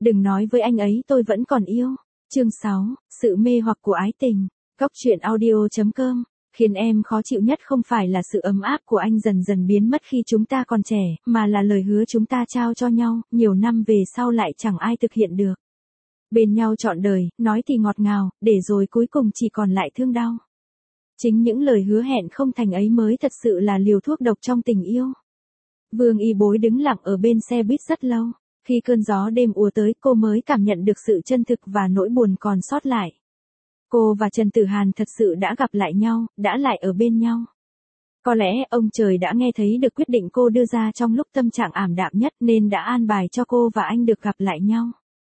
Đừng nói với anh ấy tôi vẫn còn yêu. Chương 6, sự mê hoặc của ái tình. Góc truyện audio.com. Khiến em khó chịu nhất không phải là sự ấm áp của anh dần dần biến mất khi chúng ta còn trẻ, mà là lời hứa chúng ta trao cho nhau, nhiều năm về sau lại chẳng ai thực hiện được. Bên nhau trọn đời, nói thì ngọt ngào, để rồi cuối cùng chỉ còn lại thương đau. Chính những lời hứa hẹn không thành ấy mới thật sự là liều thuốc độc trong tình yêu. Vương Y Bối đứng lặng ở bên xe buýt rất lâu. Khi cơn gió đêm ùa tới, cô mới cảm nhận được sự chân thực và nỗi buồn còn sót lại. Cô và Trần Tử Hàn thật sự đã gặp lại nhau, đã lại ở bên nhau. Có lẽ ông trời đã nghe thấy được quyết định cô đưa ra trong lúc tâm trạng ảm đạm nhất nên đã an bài cho cô và anh được gặp lại nhau.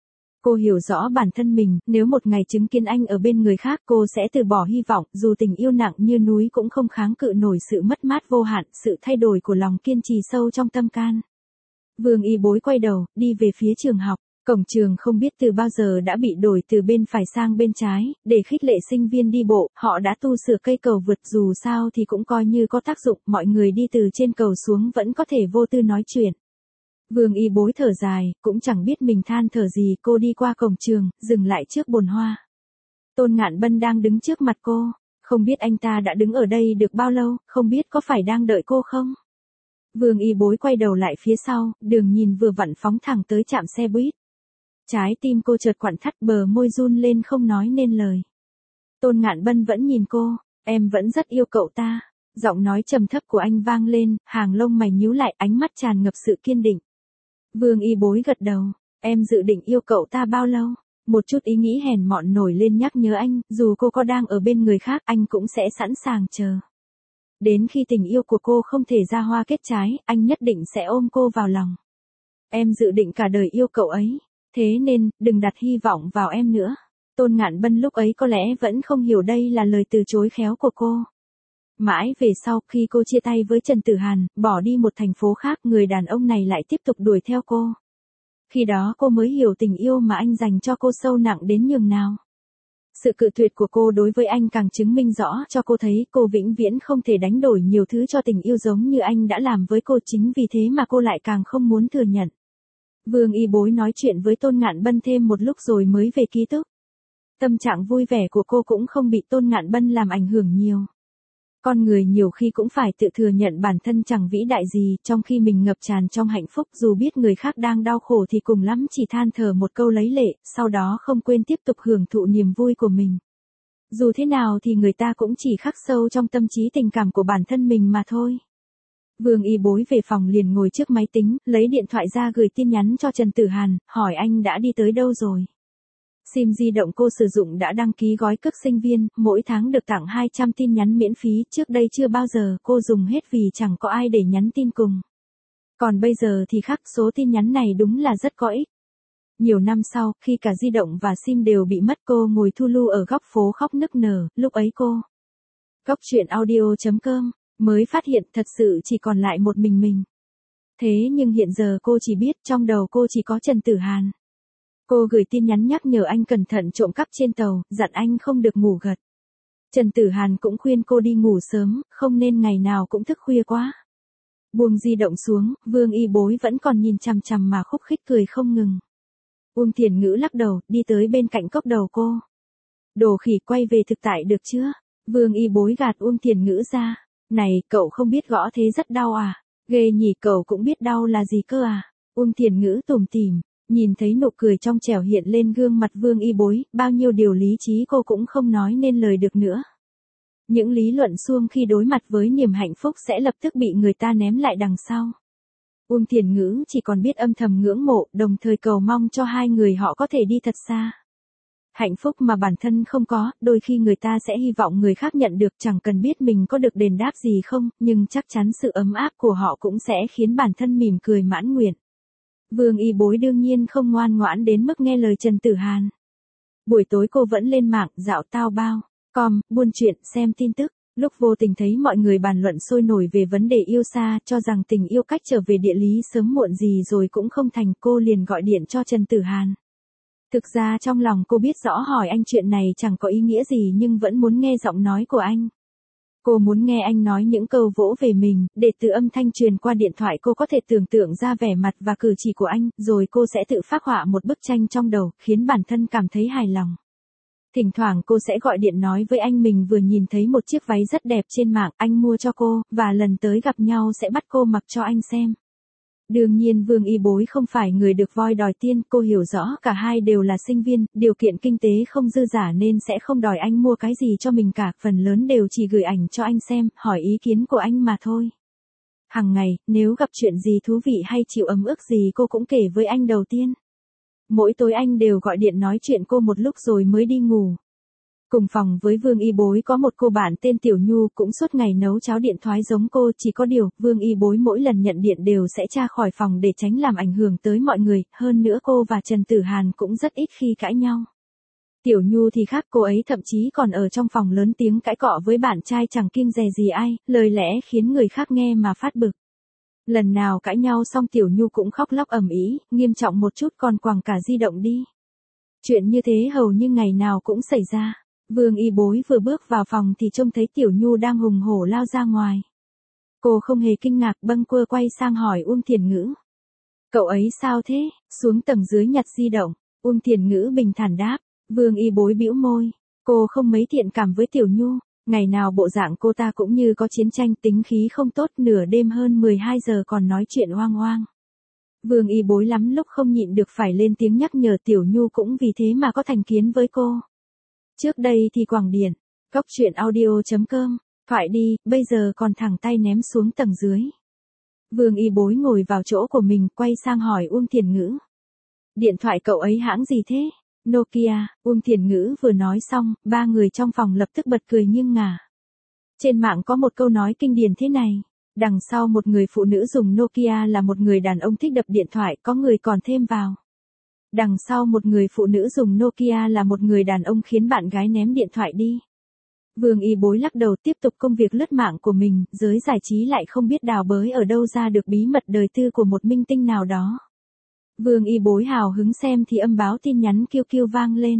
Cô hiểu rõ bản thân mình, nếu một ngày chứng kiến anh ở bên người khác cô sẽ từ bỏ hy vọng, dù tình yêu nặng như núi cũng không kháng cự nổi sự mất mát vô hạn, sự thay đổi của lòng kiên trì sâu trong tâm can. Vương Y Bối quay đầu, đi về phía trường học. Cổng trường không biết từ bao giờ đã bị đổi từ bên phải sang bên trái, để khích lệ sinh viên đi bộ, họ đã tu sửa cây cầu vượt, dù sao thì cũng coi như có tác dụng, mọi người đi từ trên cầu xuống vẫn có thể vô tư nói chuyện. Vương Y Bối thở dài, cũng chẳng biết mình than thở gì, cô đi qua cổng trường, dừng lại trước bồn hoa. Tôn Ngạn Bân đang đứng trước mặt cô, không biết anh ta đã đứng ở đây được bao lâu, không biết có phải đang đợi cô không? Vương Y Bối quay đầu lại phía sau, đường nhìn vừa vặn phóng thẳng tới trạm xe buýt. Trái tim cô chợt quặn thắt, bờ môi run lên không nói nên lời. Tôn Ngạn Bân vẫn nhìn cô, em vẫn rất yêu cậu ta. Giọng nói trầm thấp của anh vang lên, hàng lông mày nhíu lại, ánh mắt tràn ngập sự kiên định. Vương Y Bối gật đầu, em dự định yêu cậu ta bao lâu? Một chút ý nghĩ hèn mọn nổi lên nhắc nhớ anh, dù cô có đang ở bên người khác anh cũng sẽ sẵn sàng chờ. Đến khi tình yêu của cô không thể ra hoa kết trái, anh nhất định sẽ ôm cô vào lòng. Em dự định cả đời yêu cậu ấy. Thế nên, đừng đặt hy vọng vào em nữa. Tôn Ngạn Bân lúc ấy có lẽ vẫn không hiểu đây là lời từ chối khéo của cô. Mãi về sau, khi cô chia tay với Trần Tử Hàn, bỏ đi một thành phố khác, người đàn ông này lại tiếp tục đuổi theo cô. Khi đó cô mới hiểu tình yêu mà anh dành cho cô sâu nặng đến nhường nào. Sự cự tuyệt của cô đối với anh càng chứng minh rõ cho cô thấy cô vĩnh viễn không thể đánh đổi nhiều thứ cho tình yêu giống như anh đã làm với cô, chính vì thế mà cô lại càng không muốn thừa nhận. Vương Y Bối nói chuyện với Tôn Ngạn Bân thêm một lúc rồi mới về ký túc. Tâm trạng vui vẻ của cô cũng không bị Tôn Ngạn Bân làm ảnh hưởng nhiều. Con người nhiều khi cũng phải tự thừa nhận bản thân chẳng vĩ đại gì, trong khi mình ngập tràn trong hạnh phúc, dù biết người khác đang đau khổ thì cùng lắm chỉ than thở một câu lấy lệ, sau đó không quên tiếp tục hưởng thụ niềm vui của mình. Dù thế nào thì người ta cũng chỉ khắc sâu trong tâm trí tình cảm của bản thân mình mà thôi. Vương Y Bối về phòng liền ngồi trước máy tính, lấy điện thoại ra gửi tin nhắn cho Trần Tử Hàn, hỏi anh đã đi tới đâu rồi. SIM di động cô sử dụng đã đăng ký gói cước sinh viên, mỗi tháng được tặng 200 tin nhắn miễn phí, trước đây chưa bao giờ cô dùng hết vì chẳng có ai để nhắn tin cùng. Còn bây giờ thì khác, số tin nhắn này đúng là rất có ích. Nhiều năm sau, khi cả di động và SIM đều bị mất, cô ngồi thu lu ở góc phố khóc nức nở, lúc ấy cô. Góc truyện audio.com mới phát hiện thật sự chỉ còn lại một mình. Thế nhưng hiện giờ cô chỉ biết trong đầu cô chỉ có Trần Tử Hàn. Cô gửi tin nhắn nhắc nhở anh cẩn thận trộm cắp trên tàu, dặn anh không được ngủ gật. Trần Tử Hàn cũng khuyên cô đi ngủ sớm, không nên ngày nào cũng thức khuya quá. Buông di động xuống, Vương Y Bối vẫn còn nhìn chằm chằm mà khúc khích cười không ngừng. Uông Thiền Ngữ lắc đầu, đi tới bên cạnh cốc đầu cô. Đồ khỉ, quay về thực tại được chưa? Vương Y Bối gạt Uông Thiền Ngữ ra. Này, cậu không biết gõ thế rất đau à? Ghê nhỉ, cậu cũng biết đau là gì cơ à? Uông Thiền Ngữ tủm tỉm, nhìn thấy nụ cười trong trẻo hiện lên gương mặt Vương Y Bối, bao nhiêu điều lý trí cô cũng không nói nên lời được nữa. Những lý luận suông khi đối mặt với niềm hạnh phúc sẽ lập tức bị người ta ném lại đằng sau. Uông Thiền Ngữ chỉ còn biết âm thầm ngưỡng mộ, đồng thời cầu mong cho hai người họ có thể đi thật xa. Hạnh phúc mà bản thân không có, đôi khi người ta sẽ hy vọng người khác nhận được, chẳng cần biết mình có được đền đáp gì không, nhưng chắc chắn sự ấm áp của họ cũng sẽ khiến bản thân mỉm cười mãn nguyện. Vương Y Bối đương nhiên không ngoan ngoãn đến mức nghe lời Trần Tử Hàn. Buổi tối cô vẫn lên mạng, dạo Taobao.com, buôn chuyện, xem tin tức. Lúc vô tình thấy mọi người bàn luận sôi nổi về vấn đề yêu xa, cho rằng tình yêu cách trở về địa lý sớm muộn gì rồi cũng không thành, cô liền gọi điện cho Trần Tử Hàn. Thực ra trong lòng cô biết rõ hỏi anh chuyện này chẳng có ý nghĩa gì nhưng vẫn muốn nghe giọng nói của anh. Cô muốn nghe anh nói những câu vỗ về mình, để từ âm thanh truyền qua điện thoại cô có thể tưởng tượng ra vẻ mặt và cử chỉ của anh, rồi cô sẽ tự phác họa một bức tranh trong đầu, khiến bản thân cảm thấy hài lòng. Thỉnh thoảng cô sẽ gọi điện nói với anh mình vừa nhìn thấy một chiếc váy rất đẹp trên mạng, anh mua cho cô, và lần tới gặp nhau sẽ bắt cô mặc cho anh xem. Đương nhiên Vương Y Bối không phải người được voi đòi tiên, cô hiểu rõ cả hai đều là sinh viên, điều kiện kinh tế không dư dả nên sẽ không đòi anh mua cái gì cho mình cả, phần lớn đều chỉ gửi ảnh cho anh xem, hỏi ý kiến của anh mà thôi. Hằng ngày, nếu gặp chuyện gì thú vị hay chịu ấm ức gì cô cũng kể với anh đầu tiên. Mỗi tối anh đều gọi điện nói chuyện cô một lúc rồi mới đi ngủ. Cùng phòng với Vương Y Bối có một cô bạn tên Tiểu Nhu cũng suốt ngày nấu cháo điện thoại giống cô, chỉ có điều, Vương Y Bối mỗi lần nhận điện đều sẽ tra khỏi phòng để tránh làm ảnh hưởng tới mọi người, hơn nữa cô và Trần Tử Hàn cũng rất ít khi cãi nhau. Tiểu Nhu thì khác, cô ấy thậm chí còn ở trong phòng lớn tiếng cãi cọ với bạn trai chẳng kiêng dè gì ai, lời lẽ khiến người khác nghe mà phát bực. Lần nào cãi nhau xong Tiểu Nhu cũng khóc lóc ầm ĩ, nghiêm trọng một chút còn quẳng cả di động đi. Chuyện như thế hầu như ngày nào cũng xảy ra. Vương Y Bối vừa bước vào phòng thì trông thấy Tiểu Nhu đang hùng hổ lao ra ngoài. Cô không hề kinh ngạc, bâng quơ quay sang hỏi Uông Thiền Ngữ. Cậu ấy sao thế? Xuống tầng dưới nhặt di động. Uông Thiền Ngữ bình thản đáp. Vương Y Bối bĩu môi. Cô không mấy thiện cảm với Tiểu Nhu. Ngày nào bộ dạng cô ta cũng như có chiến tranh, tính khí không tốt, nửa đêm hơn 12 giờ còn nói chuyện oang oang. Vương Y Bối lắm lúc không nhịn được phải lên tiếng nhắc nhở Tiểu Nhu cũng vì thế mà có thành kiến với cô. Trước đây thì quảng điện, góc chuyện audio.com, thoại đi, bây giờ còn thẳng tay ném xuống tầng dưới. Vương Y Bối ngồi vào chỗ của mình, quay sang hỏi Uông Thiền Ngữ. Điện thoại cậu ấy hãng gì thế? Nokia. Uông Thiền Ngữ vừa nói xong, ba người trong phòng lập tức bật cười nghiêng ngả. Trên mạng có một câu nói kinh điển thế này. Đằng sau một người phụ nữ dùng Nokia là một người đàn ông thích đập điện thoại, có người còn thêm vào. Đằng sau một người phụ nữ dùng Nokia là một người đàn ông khiến bạn gái ném điện thoại đi. Vương Y Bối lắc đầu tiếp tục công việc lướt mạng của mình, giới giải trí lại không biết đào bới ở đâu ra được bí mật đời tư của một minh tinh nào đó. Vương Y Bối hào hứng xem thì âm báo tin nhắn kêu kêu vang lên.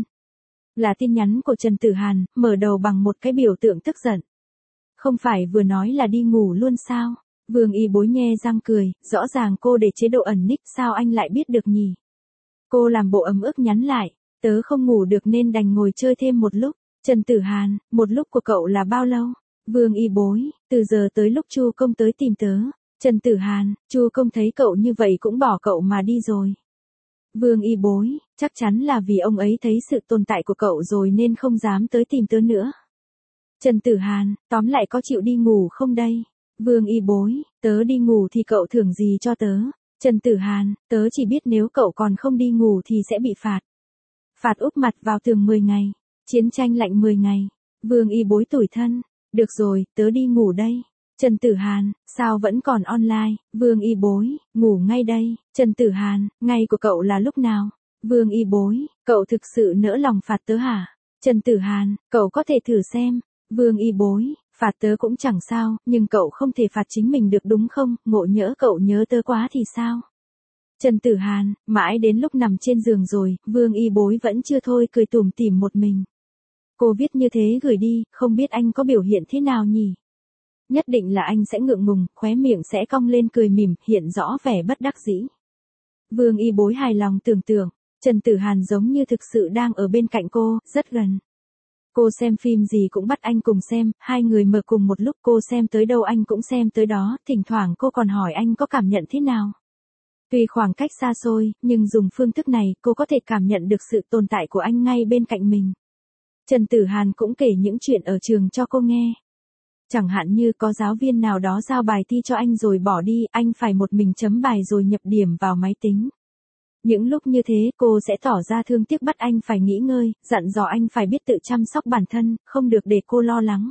Là tin nhắn của Trần Tử Hàn, mở đầu bằng một cái biểu tượng tức giận. Không phải vừa nói là đi ngủ luôn sao? Vương Y Bối nhe răng cười, rõ ràng cô để chế độ ẩn nick, sao anh lại biết được nhỉ? Cô làm bộ ấm ức nhắn lại, tớ không ngủ được nên đành ngồi chơi thêm một lúc. Trần Tử Hàn, một lúc của cậu là bao lâu? Vương Y Bối, từ giờ tới lúc Chu Công tới tìm tớ. Trần Tử Hàn, Chu Công thấy cậu như vậy cũng bỏ cậu mà đi rồi. Vương Y Bối, chắc chắn là vì ông ấy thấy sự tồn tại của cậu rồi nên không dám tới tìm tớ nữa. Trần Tử Hàn, tóm lại có chịu đi ngủ không đây? Vương Y Bối, tớ đi ngủ thì cậu thưởng gì cho tớ? Trần Tử Hàn, tớ chỉ biết nếu cậu còn không đi ngủ thì sẽ bị phạt. Phạt úp mặt vào tường 10 ngày. Chiến tranh lạnh 10 ngày. Vương Y Bối tủi thân. Được rồi, tớ đi ngủ đây. Trần Tử Hàn, sao vẫn còn online? Vương Y Bối, ngủ ngay đây. Trần Tử Hàn, ngày của cậu là lúc nào? Vương Y Bối, cậu thực sự nỡ lòng phạt tớ hả? Trần Tử Hàn, cậu có thể thử xem. Vương Y Bối, phạt tớ cũng chẳng sao, nhưng cậu không thể phạt chính mình được đúng không? Ngộ nhỡ cậu nhớ tớ quá thì sao? Trần Tử Hàn, mãi đến lúc nằm trên giường rồi, Vương Y Bối vẫn chưa thôi cười tủm tỉm một mình. Cô viết như thế gửi đi, không biết anh có biểu hiện thế nào nhỉ? Nhất định là anh sẽ ngượng ngùng, khóe miệng sẽ cong lên cười mỉm, hiện rõ vẻ bất đắc dĩ. Vương Y Bối hài lòng tưởng tượng, Trần Tử Hàn giống như thực sự đang ở bên cạnh cô, rất gần. Cô xem phim gì cũng bắt anh cùng xem, hai người mở cùng một lúc, cô xem tới đâu anh cũng xem tới đó, thỉnh thoảng cô còn hỏi anh có cảm nhận thế nào. Tuy khoảng cách xa xôi, nhưng dùng phương thức này, cô có thể cảm nhận được sự tồn tại của anh ngay bên cạnh mình. Trần Tử Hàn cũng kể những chuyện ở trường cho cô nghe. Chẳng hạn như có giáo viên nào đó giao bài thi cho anh rồi bỏ đi, anh phải một mình chấm bài rồi nhập điểm vào máy tính. Những lúc như thế cô sẽ tỏ ra thương tiếc bắt anh phải nghỉ ngơi, dặn dò anh phải biết tự chăm sóc bản thân, không được để cô lo lắng.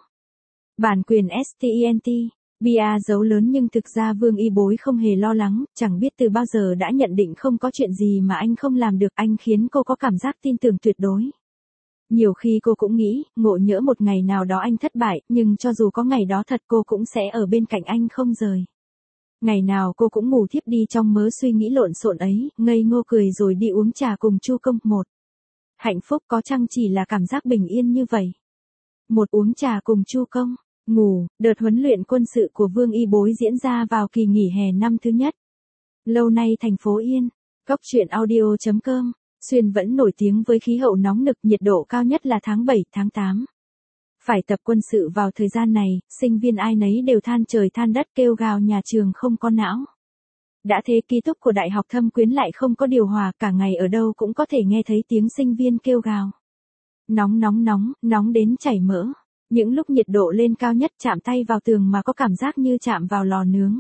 Bản quyền STENT, bia dấu lớn nhưng thực ra Vương Y Bối không hề lo lắng, chẳng biết từ bao giờ đã nhận định không có chuyện gì mà anh không làm được, anh khiến cô có cảm giác tin tưởng tuyệt đối. Nhiều khi cô cũng nghĩ, ngộ nhỡ một ngày nào đó anh thất bại, nhưng cho dù có ngày đó thật cô cũng sẽ ở bên cạnh anh không rời. Ngày nào cô cũng ngủ thiếp đi trong mớ suy nghĩ lộn xộn ấy, ngây ngô cười rồi đi uống trà cùng Chu Công. Một hạnh phúc có chăng chỉ là cảm giác bình yên như vậy. Một uống trà cùng Chu Công. Ngủ, đợt huấn luyện quân sự của Vương Y Bối diễn ra vào kỳ nghỉ hè năm thứ nhất. Lâu nay thành phố yên, Góc truyện audio.com, Xuyên vẫn nổi tiếng với khí hậu nóng nực, nhiệt độ cao nhất là tháng 7, tháng 8. Phải tập quân sự vào thời gian này, sinh viên ai nấy đều than trời than đất kêu gào nhà trường không có não. Đã thế ký túc của Đại học Thâm Quyến lại không có điều hòa, cả ngày ở đâu cũng có thể nghe thấy tiếng sinh viên kêu gào. Nóng nóng nóng, nóng đến chảy mỡ. Những lúc nhiệt độ lên cao nhất chạm tay vào tường mà có cảm giác như chạm vào lò nướng.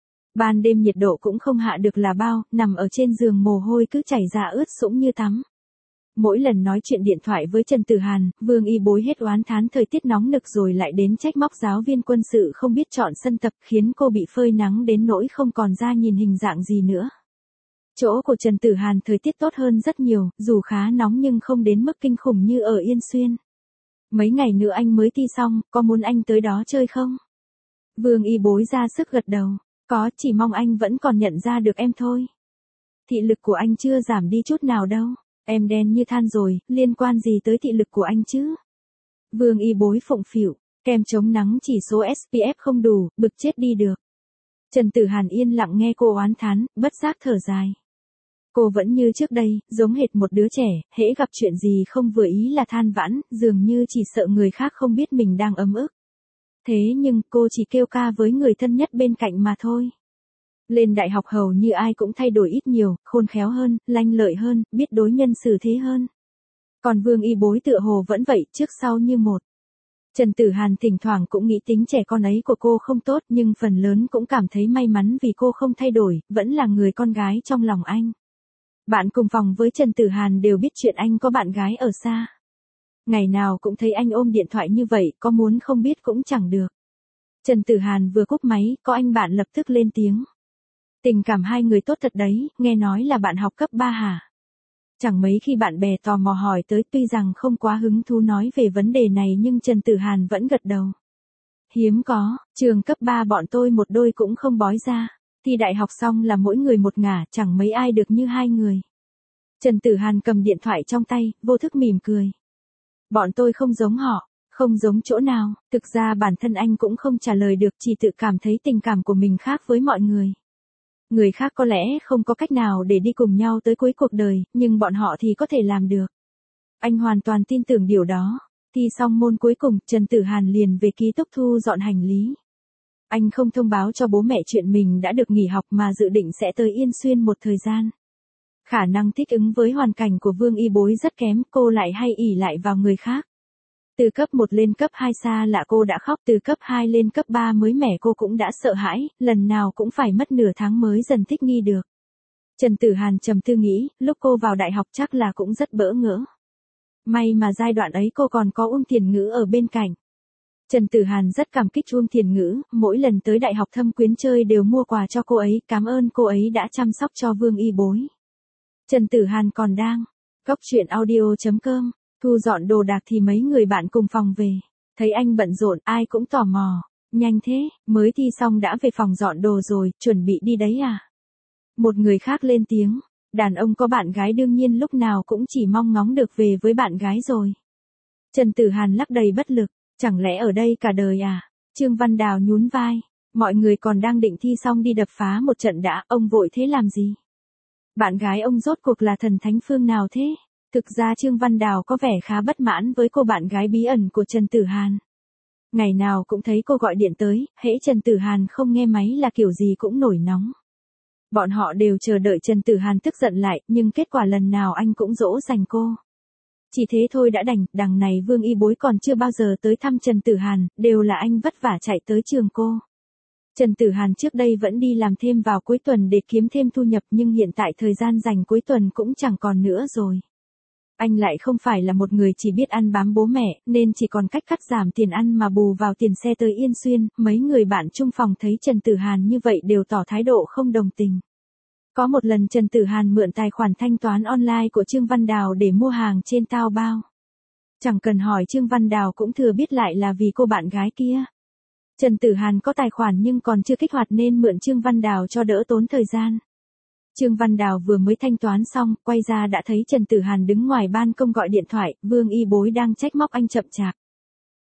Ban đêm nhiệt độ cũng không hạ được là bao, nằm ở trên giường mồ hôi cứ chảy ra ướt sũng như tắm. Mỗi lần nói chuyện điện thoại với Trần Tử Hàn, Vương Y Bối hết oán thán thời tiết nóng nực rồi lại đến trách móc giáo viên quân sự không biết chọn sân tập, khiến cô bị phơi nắng đến nỗi không còn ra nhìn hình dạng gì nữa. Chỗ của Trần Tử Hàn thời tiết tốt hơn rất nhiều, dù khá nóng nhưng không đến mức kinh khủng như ở Yên Xuyên. Mấy ngày nữa anh mới thi xong, có muốn anh tới đó chơi không? Vương Y Bối ra sức gật đầu. Có, chỉ mong anh vẫn còn nhận ra được em thôi. Thị lực của anh chưa giảm đi chút nào đâu. Em đen như than rồi, liên quan gì tới thị lực của anh chứ? Vương Y Bối phụng phịu, kem chống nắng chỉ số SPF không đủ, bực chết đi được. Trần Tử Hàn yên lặng nghe cô oán thán, bất giác thở dài. Cô vẫn như trước đây, giống hệt một đứa trẻ, hễ gặp chuyện gì không vừa ý là than vãn, dường như chỉ sợ người khác không biết mình đang ấm ức. Thế nhưng cô chỉ kêu ca với người thân nhất bên cạnh mà thôi. Lên đại học hầu như ai cũng thay đổi ít nhiều, khôn khéo hơn, lanh lợi hơn, biết đối nhân xử thế hơn. Còn Vương Y Bối tựa hồ vẫn vậy, trước sau như một. Trần Tử Hàn thỉnh thoảng cũng nghĩ tính trẻ con ấy của cô không tốt, nhưng phần lớn cũng cảm thấy may mắn vì cô không thay đổi, vẫn là người con gái trong lòng anh. Bạn cùng phòng với Trần Tử Hàn đều biết chuyện anh có bạn gái ở xa. Ngày nào cũng thấy anh ôm điện thoại như vậy, có muốn không biết cũng chẳng được. Trần Tử Hàn vừa cúp máy, có anh bạn lập tức lên tiếng. Tình cảm hai người tốt thật đấy, nghe nói là bạn học cấp 3 hả? Chẳng mấy khi bạn bè tò mò hỏi tới, tuy rằng không quá hứng thú nói về vấn đề này nhưng Trần Tử Hàn vẫn gật đầu. Hiếm có, trường cấp 3 bọn tôi một đôi cũng không bói ra. Thi đại học xong là mỗi người một ngả, chẳng mấy ai được như hai người. Trần Tử Hàn cầm điện thoại trong tay, vô thức mỉm cười. Bọn tôi không giống họ, không giống chỗ nào, thực ra bản thân anh cũng không trả lời được, chỉ tự cảm thấy tình cảm của mình khác với mọi người. Người khác có lẽ không có cách nào để đi cùng nhau tới cuối cuộc đời, nhưng bọn họ thì có thể làm được. Anh hoàn toàn tin tưởng điều đó. Thi xong môn cuối cùng, Trần Tử Hàn liền về ký túc thu dọn hành lý. Anh không thông báo cho bố mẹ chuyện mình đã được nghỉ học mà dự định sẽ tới Yên Xuyên một thời gian. Khả năng thích ứng với hoàn cảnh của Vương Y Bối rất kém, cô lại hay ỷ lại vào người khác. Từ cấp 1 lên cấp 2 xa lạ cô đã khóc, từ cấp 2 lên cấp 3 mới mẻ cô cũng đã sợ hãi, lần nào cũng phải mất nửa tháng mới dần thích nghi được. Trần Tử Hàn trầm tư nghĩ, lúc cô vào đại học chắc là cũng rất bỡ ngỡ. May mà giai đoạn ấy cô còn có Thiền Ngữ ở bên cạnh. Trần Tử Hàn rất cảm kích Thiền Ngữ, mỗi lần tới đại học Thâm Quyến chơi đều mua quà cho cô ấy, cảm ơn cô ấy đã chăm sóc cho Vương Y Bối. Trần Tử Hàn còn đang Góc truyện audio.com, thu dọn đồ đạc thì mấy người bạn cùng phòng về. Thấy anh bận rộn, ai cũng tò mò. Nhanh thế, mới thi xong đã về phòng dọn đồ rồi, chuẩn bị đi đấy à? Một người khác lên tiếng. Đàn ông có bạn gái đương nhiên lúc nào cũng chỉ mong ngóng được về với bạn gái rồi. Trần Tử Hàn lắc đầy bất lực. Chẳng lẽ ở đây cả đời à? Trương Văn Đào nhún vai. Mọi người còn đang định thi xong đi đập phá một trận đã, ông vội thế làm gì? Bạn gái ông rốt cuộc là thần thánh phương nào thế? Thực ra Trương Văn Đào có vẻ khá bất mãn với cô bạn gái bí ẩn của Trần Tử Hàn. Ngày nào cũng thấy cô gọi điện tới, hễ Trần Tử Hàn không nghe máy là kiểu gì cũng nổi nóng. Bọn họ đều chờ đợi Trần Tử Hàn tức giận lại, nhưng kết quả lần nào anh cũng dỗ dành cô. Chỉ thế thôi đã đành, đằng này Vương Y Bối còn chưa bao giờ tới thăm Trần Tử Hàn, đều là anh vất vả chạy tới trường cô. Trần Tử Hàn trước đây vẫn đi làm thêm vào cuối tuần để kiếm thêm thu nhập nhưng hiện tại thời gian dành cuối tuần cũng chẳng còn nữa rồi. Anh lại không phải là một người chỉ biết ăn bám bố mẹ, nên chỉ còn cách cắt giảm tiền ăn mà bù vào tiền xe tới Yên Xuyên. Mấy người bạn chung phòng thấy Trần Tử Hàn như vậy đều tỏ thái độ không đồng tình. Có một lần Trần Tử Hàn mượn tài khoản thanh toán online của Trương Văn Đào để mua hàng trên Taobao. Chẳng cần hỏi Trương Văn Đào cũng thừa biết lại là vì cô bạn gái kia. Trần Tử Hàn có tài khoản nhưng còn chưa kích hoạt nên mượn Trương Văn Đào cho đỡ tốn thời gian. Trương Văn Đào vừa mới thanh toán xong, quay ra đã thấy Trần Tử Hàn đứng ngoài ban công gọi điện thoại, Vương Y Bối đang trách móc anh chậm chạp.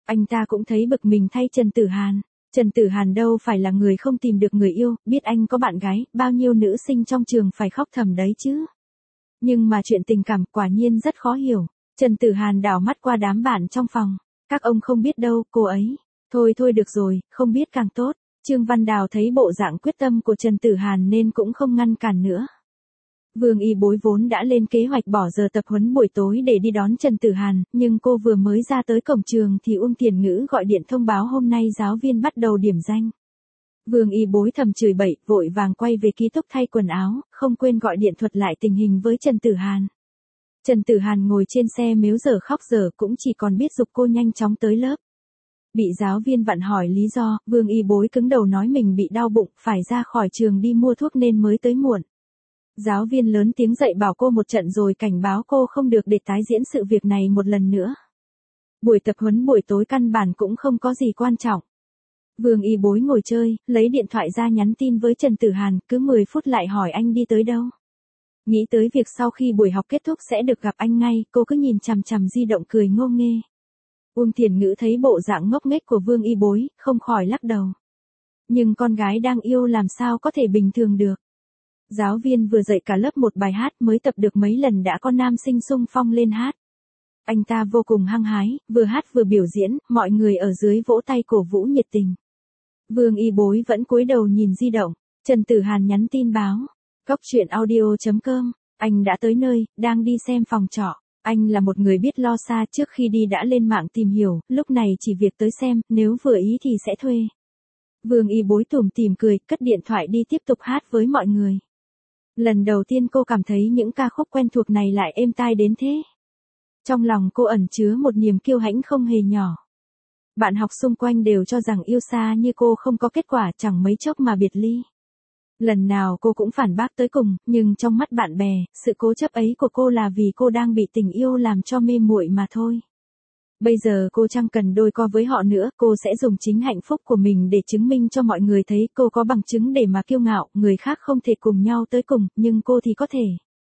Anh ta cũng thấy bực mình thay Trần Tử Hàn. Trần Tử Hàn đâu phải là người không tìm được người yêu, biết anh có bạn gái, bao nhiêu nữ sinh trong trường phải khóc thầm đấy chứ. Nhưng mà chuyện tình cảm quả nhiên rất khó hiểu. Trần Tử Hàn đảo mắt qua đám bạn trong phòng. Các ông không biết đâu, cô ấy. Thôi thôi được rồi, không biết càng tốt. Trương Văn Đào thấy bộ dạng quyết tâm của Trần Tử Hàn nên cũng không ngăn cản nữa. Vương Y Bối vốn đã lên kế hoạch bỏ giờ tập huấn buổi tối để đi đón Trần Tử Hàn, nhưng cô vừa mới ra tới cổng trường thì Uông Tiền Ngữ gọi điện thông báo hôm nay giáo viên bắt đầu điểm danh. Vương Y Bối thầm chửi bậy, vội vàng quay về ký túc thay quần áo, không quên gọi điện thuật lại tình hình với Trần Tử Hàn. Trần Tử Hàn ngồi trên xe mếu dở khóc dở cũng chỉ còn biết giục cô nhanh chóng tới lớp. Bị giáo viên vặn hỏi lý do, Vương Y Bối cứng đầu nói mình bị đau bụng, phải ra khỏi trường đi mua thuốc nên mới tới muộn. Giáo viên lớn tiếng dạy bảo cô một trận rồi cảnh báo cô không được để tái diễn sự việc này một lần nữa. Buổi tập huấn buổi tối căn bản cũng không có gì quan trọng. Vương Y Bối ngồi chơi, lấy điện thoại ra nhắn tin với Trần Tử Hàn, cứ 10 phút lại hỏi anh đi tới đâu. Nghĩ tới việc sau khi buổi học kết thúc sẽ được gặp anh ngay, cô cứ nhìn chằm chằm di động cười ngô nghê. Uông Tiền Ngữ thấy bộ dạng ngốc nghếch của Vương Y Bối, không khỏi lắc đầu. Nhưng con gái đang yêu làm sao có thể bình thường được. Giáo viên vừa dạy cả lớp một bài hát mới tập được mấy lần đã có nam sinh xung phong lên hát. Anh ta vô cùng hăng hái, vừa hát vừa biểu diễn, mọi người ở dưới vỗ tay cổ vũ nhiệt tình. Vương Y Bối vẫn cúi đầu nhìn di động, Trần Tử Hàn nhắn tin báo. Cóc truyện audio.com, anh đã tới nơi, đang đi xem phòng trọ. Anh là một người biết lo xa, trước khi đi đã lên mạng tìm hiểu, lúc này chỉ việc tới xem, nếu vừa ý thì sẽ thuê. Vương Y Bối tủm tỉm cười, cất điện thoại đi tiếp tục hát với mọi người. Lần đầu tiên cô cảm thấy những ca khúc quen thuộc này lại êm tai đến thế. Trong lòng cô ẩn chứa một niềm kiêu hãnh không hề nhỏ. Bạn học xung quanh đều cho rằng yêu xa như cô không có kết quả, chẳng mấy chốc mà biệt ly. Lần nào cô cũng phản bác tới cùng, nhưng trong mắt bạn bè, sự cố chấp ấy của cô là vì cô đang bị tình yêu làm cho mê muội mà thôi. Bây giờ cô chẳng cần đôi co với họ nữa, cô sẽ dùng chính hạnh phúc của mình để chứng minh cho mọi người thấy cô có bằng chứng để mà kiêu ngạo, người khác không thể cùng nhau tới cùng, nhưng cô thì có thể.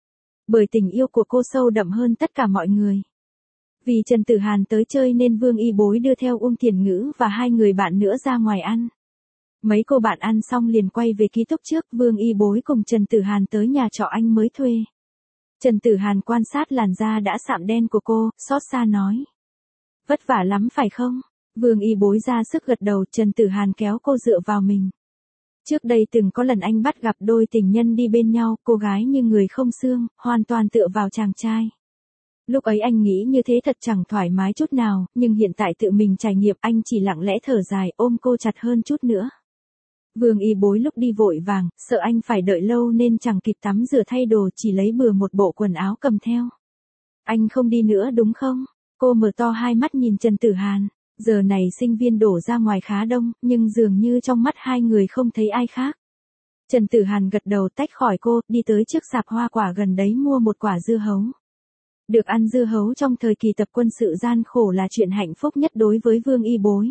Bởi tình yêu của cô sâu đậm hơn tất cả mọi người. Vì Trần Tử Hàn tới chơi nên Vương Y Bối đưa theo Uông Tiền Ngữ và 2 người bạn nữa ra ngoài ăn. Mấy cô bạn ăn xong liền quay về ký túc trước, Vương Y Bối cùng Trần Tử Hàn tới nhà trọ anh mới thuê. Trần Tử Hàn quan sát làn da đã sạm đen của cô, xót xa nói. Vất vả lắm phải không? Vương Y Bối ra sức gật đầu, Trần Tử Hàn kéo cô dựa vào mình. Trước đây từng có lần anh bắt gặp đôi tình nhân đi bên nhau, cô gái như người không xương, hoàn toàn tựa vào chàng trai. Lúc ấy anh nghĩ như thế thật chẳng thoải mái chút nào, nhưng hiện tại tự mình trải nghiệm anh chỉ lặng lẽ thở dài ôm cô chặt hơn chút nữa. Vương Y Bối lúc đi vội vàng, sợ anh phải đợi lâu nên chẳng kịp tắm rửa thay đồ, chỉ lấy bừa một bộ quần áo cầm theo. Anh không đi nữa đúng không? Cô mở to hai mắt nhìn Trần Tử Hàn. Giờ này sinh viên đổ ra ngoài khá đông, nhưng dường như trong mắt hai người không thấy ai khác. Trần Tử Hàn gật đầu tách khỏi cô, đi tới trước sạp hoa quả gần đấy mua một quả dưa hấu. Được ăn dưa hấu trong thời kỳ tập quân sự gian khổ là chuyện hạnh phúc nhất đối với Vương Y Bối.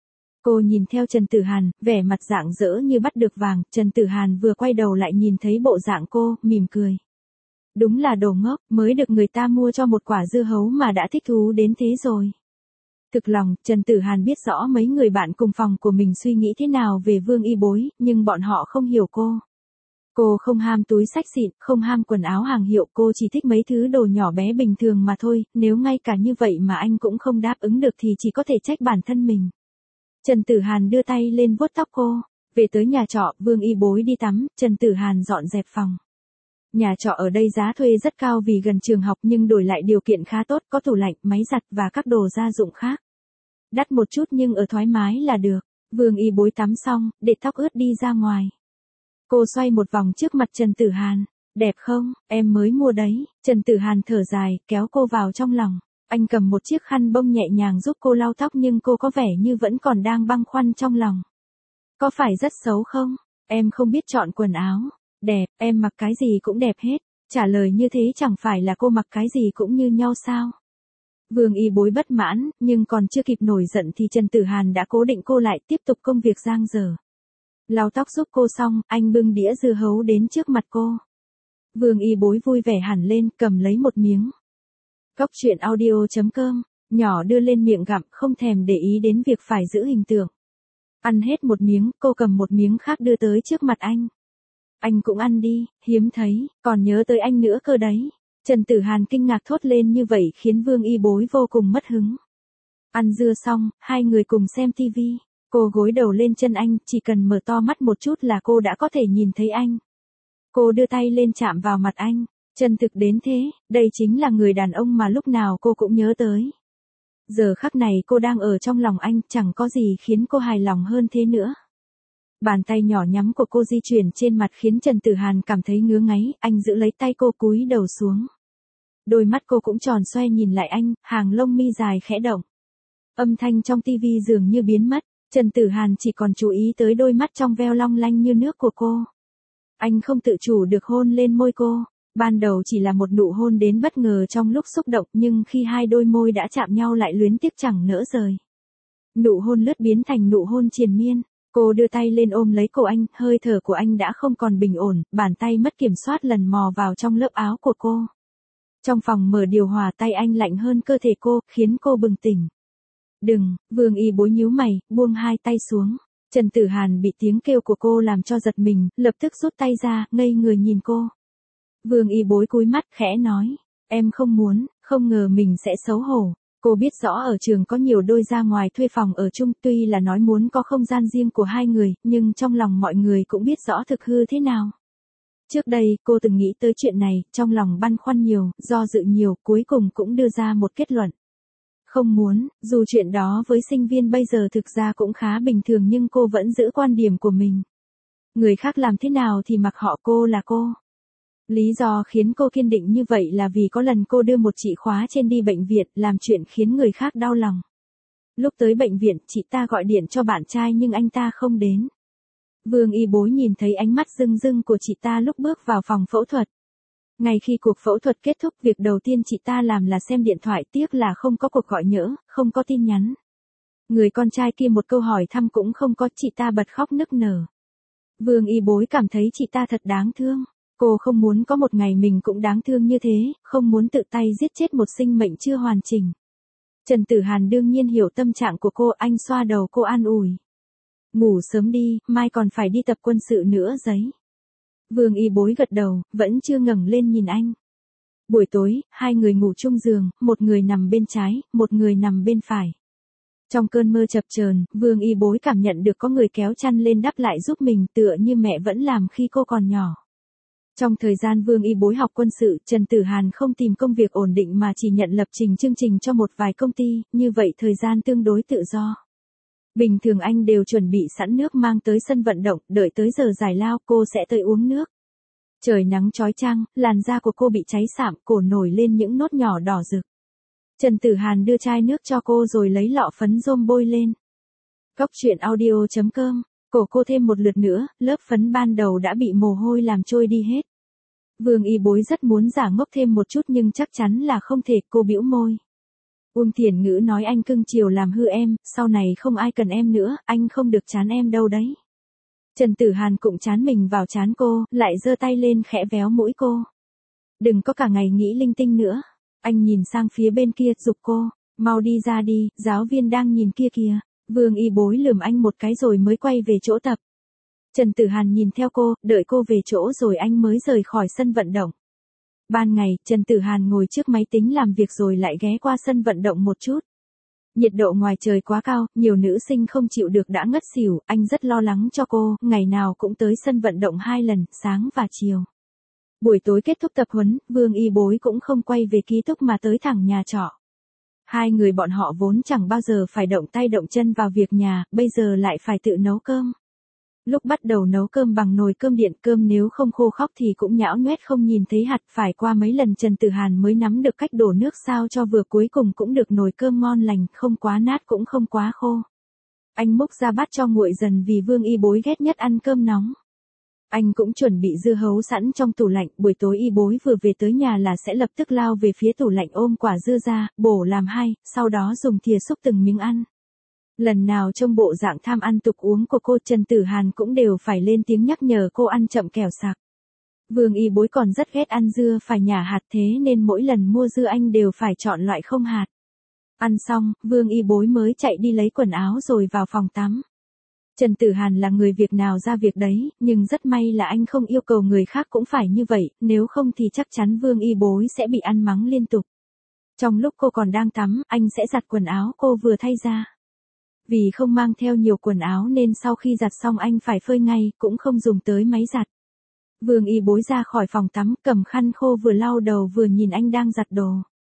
Cô nhìn theo Trần Tử Hàn, vẻ mặt rạng rỡ như bắt được vàng, Trần Tử Hàn vừa quay đầu lại nhìn thấy bộ dạng cô, mỉm cười. Đúng là đồ ngốc, mới được người ta mua cho một quả dưa hấu mà đã thích thú đến thế rồi. Thực lòng, Trần Tử Hàn biết rõ mấy người bạn cùng phòng của mình suy nghĩ thế nào về Vương Y Bối, nhưng bọn họ không hiểu cô. Cô không ham túi xách xịn, không ham quần áo hàng hiệu, cô chỉ thích mấy thứ đồ nhỏ bé bình thường mà thôi, nếu ngay cả như vậy mà anh cũng không đáp ứng được thì chỉ có thể trách bản thân mình. Trần Tử Hàn đưa tay lên vuốt tóc cô, về tới nhà trọ, Vương Y Bối đi tắm, Trần Tử Hàn dọn dẹp phòng. Nhà trọ ở đây giá thuê rất cao vì gần trường học nhưng đổi lại điều kiện khá tốt, có tủ lạnh, máy giặt và các đồ gia dụng khác. Đắt một chút nhưng ở thoải mái là được. Vương Y Bối tắm xong, để tóc ướt đi ra ngoài. Cô xoay một vòng trước mặt Trần Tử Hàn. Đẹp không, em mới mua đấy. Trần Tử Hàn thở dài, kéo cô vào trong lòng. Anh cầm một chiếc khăn bông nhẹ nhàng giúp cô lau tóc nhưng cô có vẻ như vẫn còn đang băn khoăn trong lòng. Có phải rất xấu không? Em không biết chọn quần áo. Đẹp, em mặc cái gì cũng đẹp hết. Trả lời như thế chẳng phải là cô mặc cái gì cũng như nhau sao? Vương Y Bối bất mãn, nhưng còn chưa kịp nổi giận thì Trần Tử Hàn đã cố định cô lại tiếp tục công việc giang dở. Lau tóc giúp cô xong, anh bưng đĩa dưa hấu đến trước mặt cô. Vương Y Bối vui vẻ hẳn lên, cầm lấy một miếng. Cóc truyện audio.com nhỏ đưa lên miệng gặm, không thèm để ý đến việc phải giữ hình tượng. Ăn hết một miếng, cô cầm một miếng khác đưa tới trước mặt anh. Anh cũng ăn đi, hiếm thấy, còn nhớ tới anh nữa cơ đấy. Trần Tử Hàn kinh ngạc thốt lên như vậy khiến Vương Y Bối vô cùng mất hứng. Ăn dưa xong, hai người cùng xem tivi. Cô gối đầu lên chân anh, chỉ cần mở to mắt một chút là cô đã có thể nhìn thấy anh. Cô đưa tay lên chạm vào mặt anh. Chân thực đến thế, đây chính là người đàn ông mà lúc nào cô cũng nhớ tới. Giờ khắc này cô đang ở trong lòng anh, chẳng có gì khiến cô hài lòng hơn thế nữa. Bàn tay nhỏ nhắn của cô di chuyển trên mặt khiến Trần Tử Hàn cảm thấy ngứa ngáy, anh giữ lấy tay cô cúi đầu xuống. Đôi mắt cô cũng tròn xoe nhìn lại anh, hàng lông mi dài khẽ động. Âm thanh trong tivi dường như biến mất, Trần Tử Hàn chỉ còn chú ý tới đôi mắt trong veo long lanh như nước của cô. Anh không tự chủ được hôn lên môi cô. Ban đầu chỉ là một nụ hôn đến bất ngờ trong lúc xúc động, nhưng khi hai đôi môi đã chạm nhau lại luyến tiếc chẳng nỡ rời. Nụ hôn lướt biến thành nụ hôn triền miên. Cô đưa tay lên ôm lấy cổ anh, hơi thở của anh đã không còn bình ổn, bàn tay mất kiểm soát lần mò vào trong lớp áo của cô. Trong phòng mở điều hòa, tay anh lạnh hơn cơ thể cô, khiến cô bừng tỉnh. Đừng, Vương Y Bối nhíu mày, buông hai tay xuống. Trần Tử Hàn bị tiếng kêu của cô làm cho giật mình, lập tức rút tay ra, ngây người nhìn cô. Vương Y Bối cúi mắt khẽ nói, em không muốn, không ngờ mình sẽ xấu hổ. Cô biết rõ ở trường có nhiều đôi ra ngoài thuê phòng ở chung, tuy là nói muốn có không gian riêng của hai người, nhưng trong lòng mọi người cũng biết rõ thực hư thế nào. Trước đây, cô từng nghĩ tới chuyện này, trong lòng băn khoăn nhiều, do dự nhiều, cuối cùng cũng đưa ra một kết luận. Không muốn, dù chuyện đó với sinh viên bây giờ thực ra cũng khá bình thường nhưng cô vẫn giữ quan điểm của mình. Người khác làm thế nào thì mặc họ, cô là cô. Lý do khiến cô kiên định như vậy là vì có lần cô đưa một chị khóa trên đi bệnh viện, làm chuyện khiến người khác đau lòng. Lúc tới bệnh viện, chị ta gọi điện cho bạn trai nhưng anh ta không đến. Vương Y Bối nhìn thấy ánh mắt rưng rưng của chị ta lúc bước vào phòng phẫu thuật. Ngay khi cuộc phẫu thuật kết thúc, việc đầu tiên chị ta làm là xem điện thoại, tiếc là không có cuộc gọi nhỡ, không có tin nhắn. Người con trai kia một câu hỏi thăm cũng không có, chị ta bật khóc nức nở. Vương Y Bối cảm thấy chị ta thật đáng thương. Cô không muốn có một ngày mình cũng đáng thương như thế, không muốn tự tay giết chết một sinh mệnh chưa hoàn chỉnh. Trần Tử Hàn đương nhiên hiểu tâm trạng của cô, anh xoa đầu cô an ủi. Ngủ sớm đi, mai còn phải đi tập quân sự nữa giấy. Vương Y Bối gật đầu, vẫn chưa ngẩng lên nhìn anh. Buổi tối, hai người ngủ chung giường, một người nằm bên trái, một người nằm bên phải. Trong cơn mơ chập chờn, Vương Y Bối cảm nhận được có người kéo chăn lên đắp lại giúp mình, tựa như mẹ vẫn làm khi cô còn nhỏ. Trong thời gian Vương Y Bối học quân sự, Trần Tử Hàn không tìm công việc ổn định mà chỉ nhận lập trình chương trình cho một vài công ty, như vậy thời gian tương đối tự do. Bình thường anh đều chuẩn bị sẵn nước mang tới sân vận động, đợi tới giờ giải lao cô sẽ tới uống nước. Trời nắng chói chang, làn da của cô bị cháy sạm, cổ nổi lên những nốt nhỏ đỏ rực. Trần Tử Hàn đưa chai nước cho cô rồi lấy lọ phấn rôm bôi lên. Góc truyện audio.com, cổ cô thêm một lượt nữa, lớp phấn ban đầu đã bị mồ hôi làm trôi đi hết. Vương Y Bối rất muốn giả ngốc thêm một chút nhưng chắc chắn là không thể, cô bĩu môi. Uông Thiển Ngữ nói anh cưng chiều làm hư em, sau này không ai cần em nữa, anh không được chán em đâu đấy. Trần Tử Hàn cũng chán mình vào chán cô, lại giơ tay lên khẽ véo mũi cô. Đừng có cả ngày nghĩ linh tinh nữa. Anh nhìn sang phía bên kia, giục cô, mau đi ra đi, giáo viên đang nhìn kia kìa. Vương Y Bối lườm anh một cái rồi mới quay về chỗ tập. Trần Tử Hàn nhìn theo cô, đợi cô về chỗ rồi anh mới rời khỏi sân vận động. Ban ngày, Trần Tử Hàn ngồi trước máy tính làm việc rồi lại ghé qua sân vận động một chút. Nhiệt độ ngoài trời quá cao, nhiều nữ sinh không chịu được đã ngất xỉu, anh rất lo lắng cho cô, ngày nào cũng tới sân vận động 2 lần, sáng và chiều. Buổi tối kết thúc tập huấn, Vương Y Bối cũng không quay về ký túc mà tới thẳng nhà trọ. Hai người bọn họ vốn chẳng bao giờ phải động tay động chân vào việc nhà, bây giờ lại phải tự nấu cơm. Lúc bắt đầu nấu cơm bằng nồi cơm điện, cơm nếu không khô khóc thì cũng nhão nhoét không nhìn thấy hạt, phải qua mấy lần Trần Tử Hàn mới nắm được cách đổ nước sao cho vừa, cuối cùng cũng được nồi cơm ngon lành, không quá nát cũng không quá khô. Anh múc ra bát cho nguội dần vì Vương Y Bối ghét nhất ăn cơm nóng. Anh cũng chuẩn bị dưa hấu sẵn trong tủ lạnh, buổi tối Y Bối vừa về tới nhà là sẽ lập tức lao về phía tủ lạnh ôm quả dưa ra, bổ làm hai, sau đó dùng thìa xúc từng miếng ăn. Lần nào trong bộ dạng tham ăn tục uống của cô, Trần Tử Hàn cũng đều phải lên tiếng nhắc nhở cô ăn chậm kẻo sạc. Vương Y Bối còn rất ghét ăn dưa phải nhả hạt, thế nên mỗi lần mua dưa anh đều phải chọn loại không hạt. Ăn xong, Vương Y Bối mới chạy đi lấy quần áo rồi vào phòng tắm. Trần Tử Hàn là người việc nào ra việc đấy, nhưng rất may là anh không yêu cầu người khác cũng phải như vậy, nếu không thì chắc chắn Vương Y Bối sẽ bị ăn mắng liên tục. Trong lúc cô còn đang tắm, anh sẽ giặt quần áo cô vừa thay ra. Vì không mang theo nhiều quần áo nên sau khi giặt xong anh phải phơi ngay, cũng không dùng tới máy giặt. Vương Y Bối ra khỏi phòng tắm, cầm khăn khô vừa lau đầu vừa nhìn anh đang giặt đồ.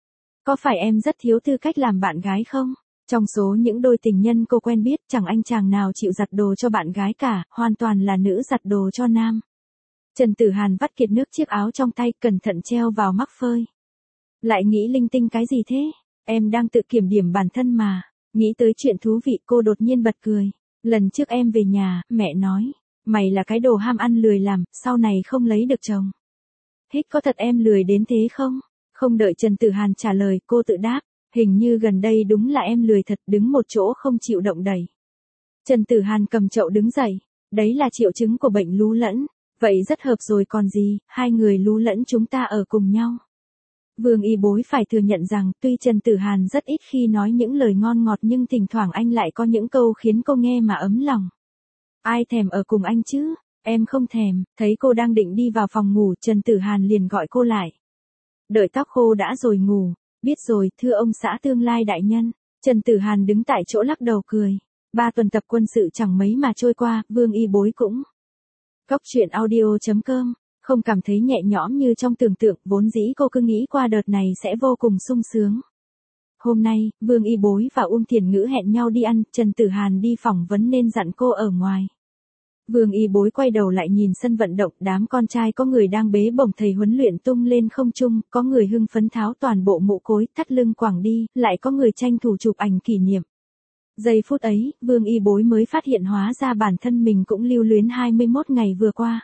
Có phải em rất thiếu tư cách làm bạn gái không? Trong số những đôi tình nhân cô quen biết, chẳng anh chàng nào chịu giặt đồ cho bạn gái cả, hoàn toàn là nữ giặt đồ cho nam. Trần Tử Hàn vắt kiệt nước chiếc áo trong tay, cẩn thận treo vào mắc phơi. Lại nghĩ linh tinh cái gì thế? Em đang tự kiểm điểm bản thân mà. Nghĩ tới chuyện thú vị cô đột nhiên bật cười. Lần trước em về nhà, mẹ nói, mày là cái đồ ham ăn lười làm, sau này không lấy được chồng. Hít có thật em lười đến thế không? Không đợi Trần Tử Hàn trả lời, cô tự đáp, hình như gần đây đúng là em lười thật, đứng một chỗ không chịu động đậy. Trần Tử Hàn cầm chậu đứng dậy, đấy là triệu chứng của bệnh lú lẫn, vậy rất hợp rồi còn gì, hai người lú lẫn chúng ta ở cùng nhau. Vương Y Bối phải thừa nhận rằng, tuy Trần Tử Hàn rất ít khi nói những lời ngon ngọt nhưng thỉnh thoảng anh lại có những câu khiến cô nghe mà ấm lòng. Ai thèm ở cùng anh chứ? Em không thèm. Thấy cô đang định đi vào phòng ngủ, Trần Tử Hàn liền gọi cô lại. Đợi tóc khô đã rồi ngủ. Biết rồi, thưa ông xã tương lai đại nhân. Trần Tử Hàn đứng tại chỗ lắc đầu cười. 3 tuần tập quân sự chẳng mấy mà trôi qua, Vương Y Bối cũng. Cóc truyện audio.com, không cảm thấy nhẹ nhõm như trong tưởng tượng, vốn dĩ cô cứ nghĩ qua đợt này sẽ vô cùng sung sướng. Hôm nay, Vương Y Bối và Uông Thiền Ngữ hẹn nhau đi ăn, Trần Tử Hàn đi phỏng vấn nên dặn cô ở ngoài. Vương Y Bối quay đầu lại nhìn sân vận động, đám con trai có người đang bế bổng thầy huấn luyện tung lên không trung, có người hưng phấn tháo toàn bộ mũ cối, thắt lưng quẳng đi, lại có người tranh thủ chụp ảnh kỷ niệm. Giây phút ấy, Vương Y Bối mới phát hiện hóa ra bản thân mình cũng lưu luyến 21 ngày vừa qua.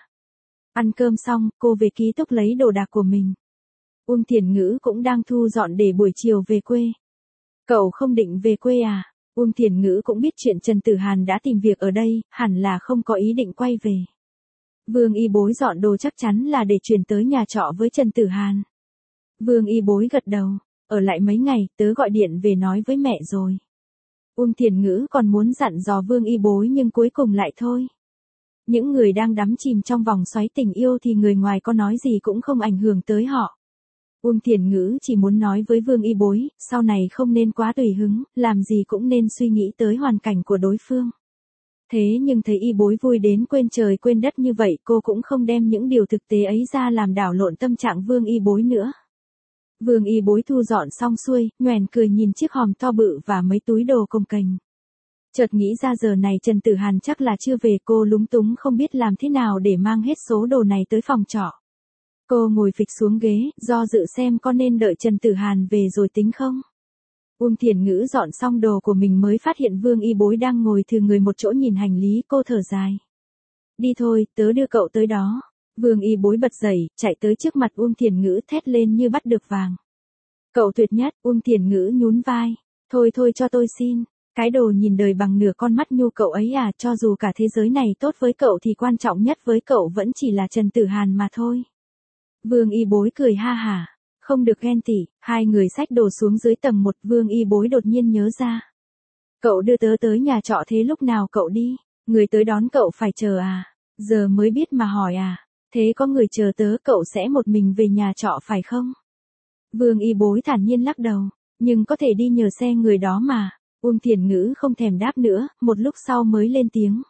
Ăn cơm xong, cô về ký túc lấy đồ đạc của mình. Uông Thiền Ngữ cũng đang thu dọn để buổi chiều về quê. Cậu không định về quê à? Uông Thiền Ngữ cũng biết chuyện Trần Tử Hàn đã tìm việc ở đây, hẳn là không có ý định quay về. Vương Y Bối dọn đồ chắc chắn là để chuyển tới nhà trọ với Trần Tử Hàn. Vương Y Bối gật đầu, ở lại mấy ngày, tớ gọi điện về nói với mẹ rồi. Uông Thiền Ngữ còn muốn dặn dò Vương Y Bối nhưng cuối cùng lại thôi. Những người đang đắm chìm trong vòng xoáy tình yêu thì người ngoài có nói gì cũng không ảnh hưởng tới họ. Uông Thiền Ngữ chỉ muốn nói với Vương Y Bối, sau này không nên quá tùy hứng, làm gì cũng nên suy nghĩ tới hoàn cảnh của đối phương. Thế nhưng thấy Y Bối vui đến quên trời quên đất như vậy, cô cũng không đem những điều thực tế ấy ra làm đảo lộn tâm trạng Vương Y Bối nữa. Vương Y Bối thu dọn xong xuôi, nhoẻn cười nhìn chiếc hòm to bự và mấy túi đồ cồng kềnh. Chợt nghĩ ra giờ này Trần Tử Hàn chắc là chưa về, cô lúng túng không biết làm thế nào để mang hết số đồ này tới phòng trọ. Cô ngồi phịch xuống ghế, do dự xem có nên đợi Trần Tử Hàn về rồi tính không. Uông Thiền Ngữ dọn xong đồ của mình mới phát hiện Vương Y Bối đang ngồi thừa người một chỗ nhìn hành lý, cô thở dài. Đi thôi, tớ đưa cậu tới đó. Vương Y Bối bật dậy, chạy tới trước mặt Uông Thiền Ngữ thét lên như bắt được vàng. Cậu tuyệt nhất, Uông Thiền Ngữ nhún vai. Thôi thôi cho tôi xin. Cái đồ nhìn đời bằng nửa con mắt nhu cậu ấy à, cho dù cả thế giới này tốt với cậu thì quan trọng nhất với cậu vẫn chỉ là Trần Tử Hàn mà thôi. Vương Y Bối cười ha hả. Không được ghen tị, hai người xách đồ xuống dưới tầng 1, Vương Y Bối đột nhiên nhớ ra. Cậu đưa tớ tới nhà trọ thế lúc nào cậu đi? Người tới đón cậu phải chờ à? Giờ mới biết mà hỏi à? Thế có người chờ tớ cậu sẽ một mình về nhà trọ phải không? Vương Y Bối thản nhiên lắc đầu, nhưng có thể đi nhờ xe người đó mà. Uông Thiền Ngữ không thèm đáp nữa, một lúc sau mới lên tiếng.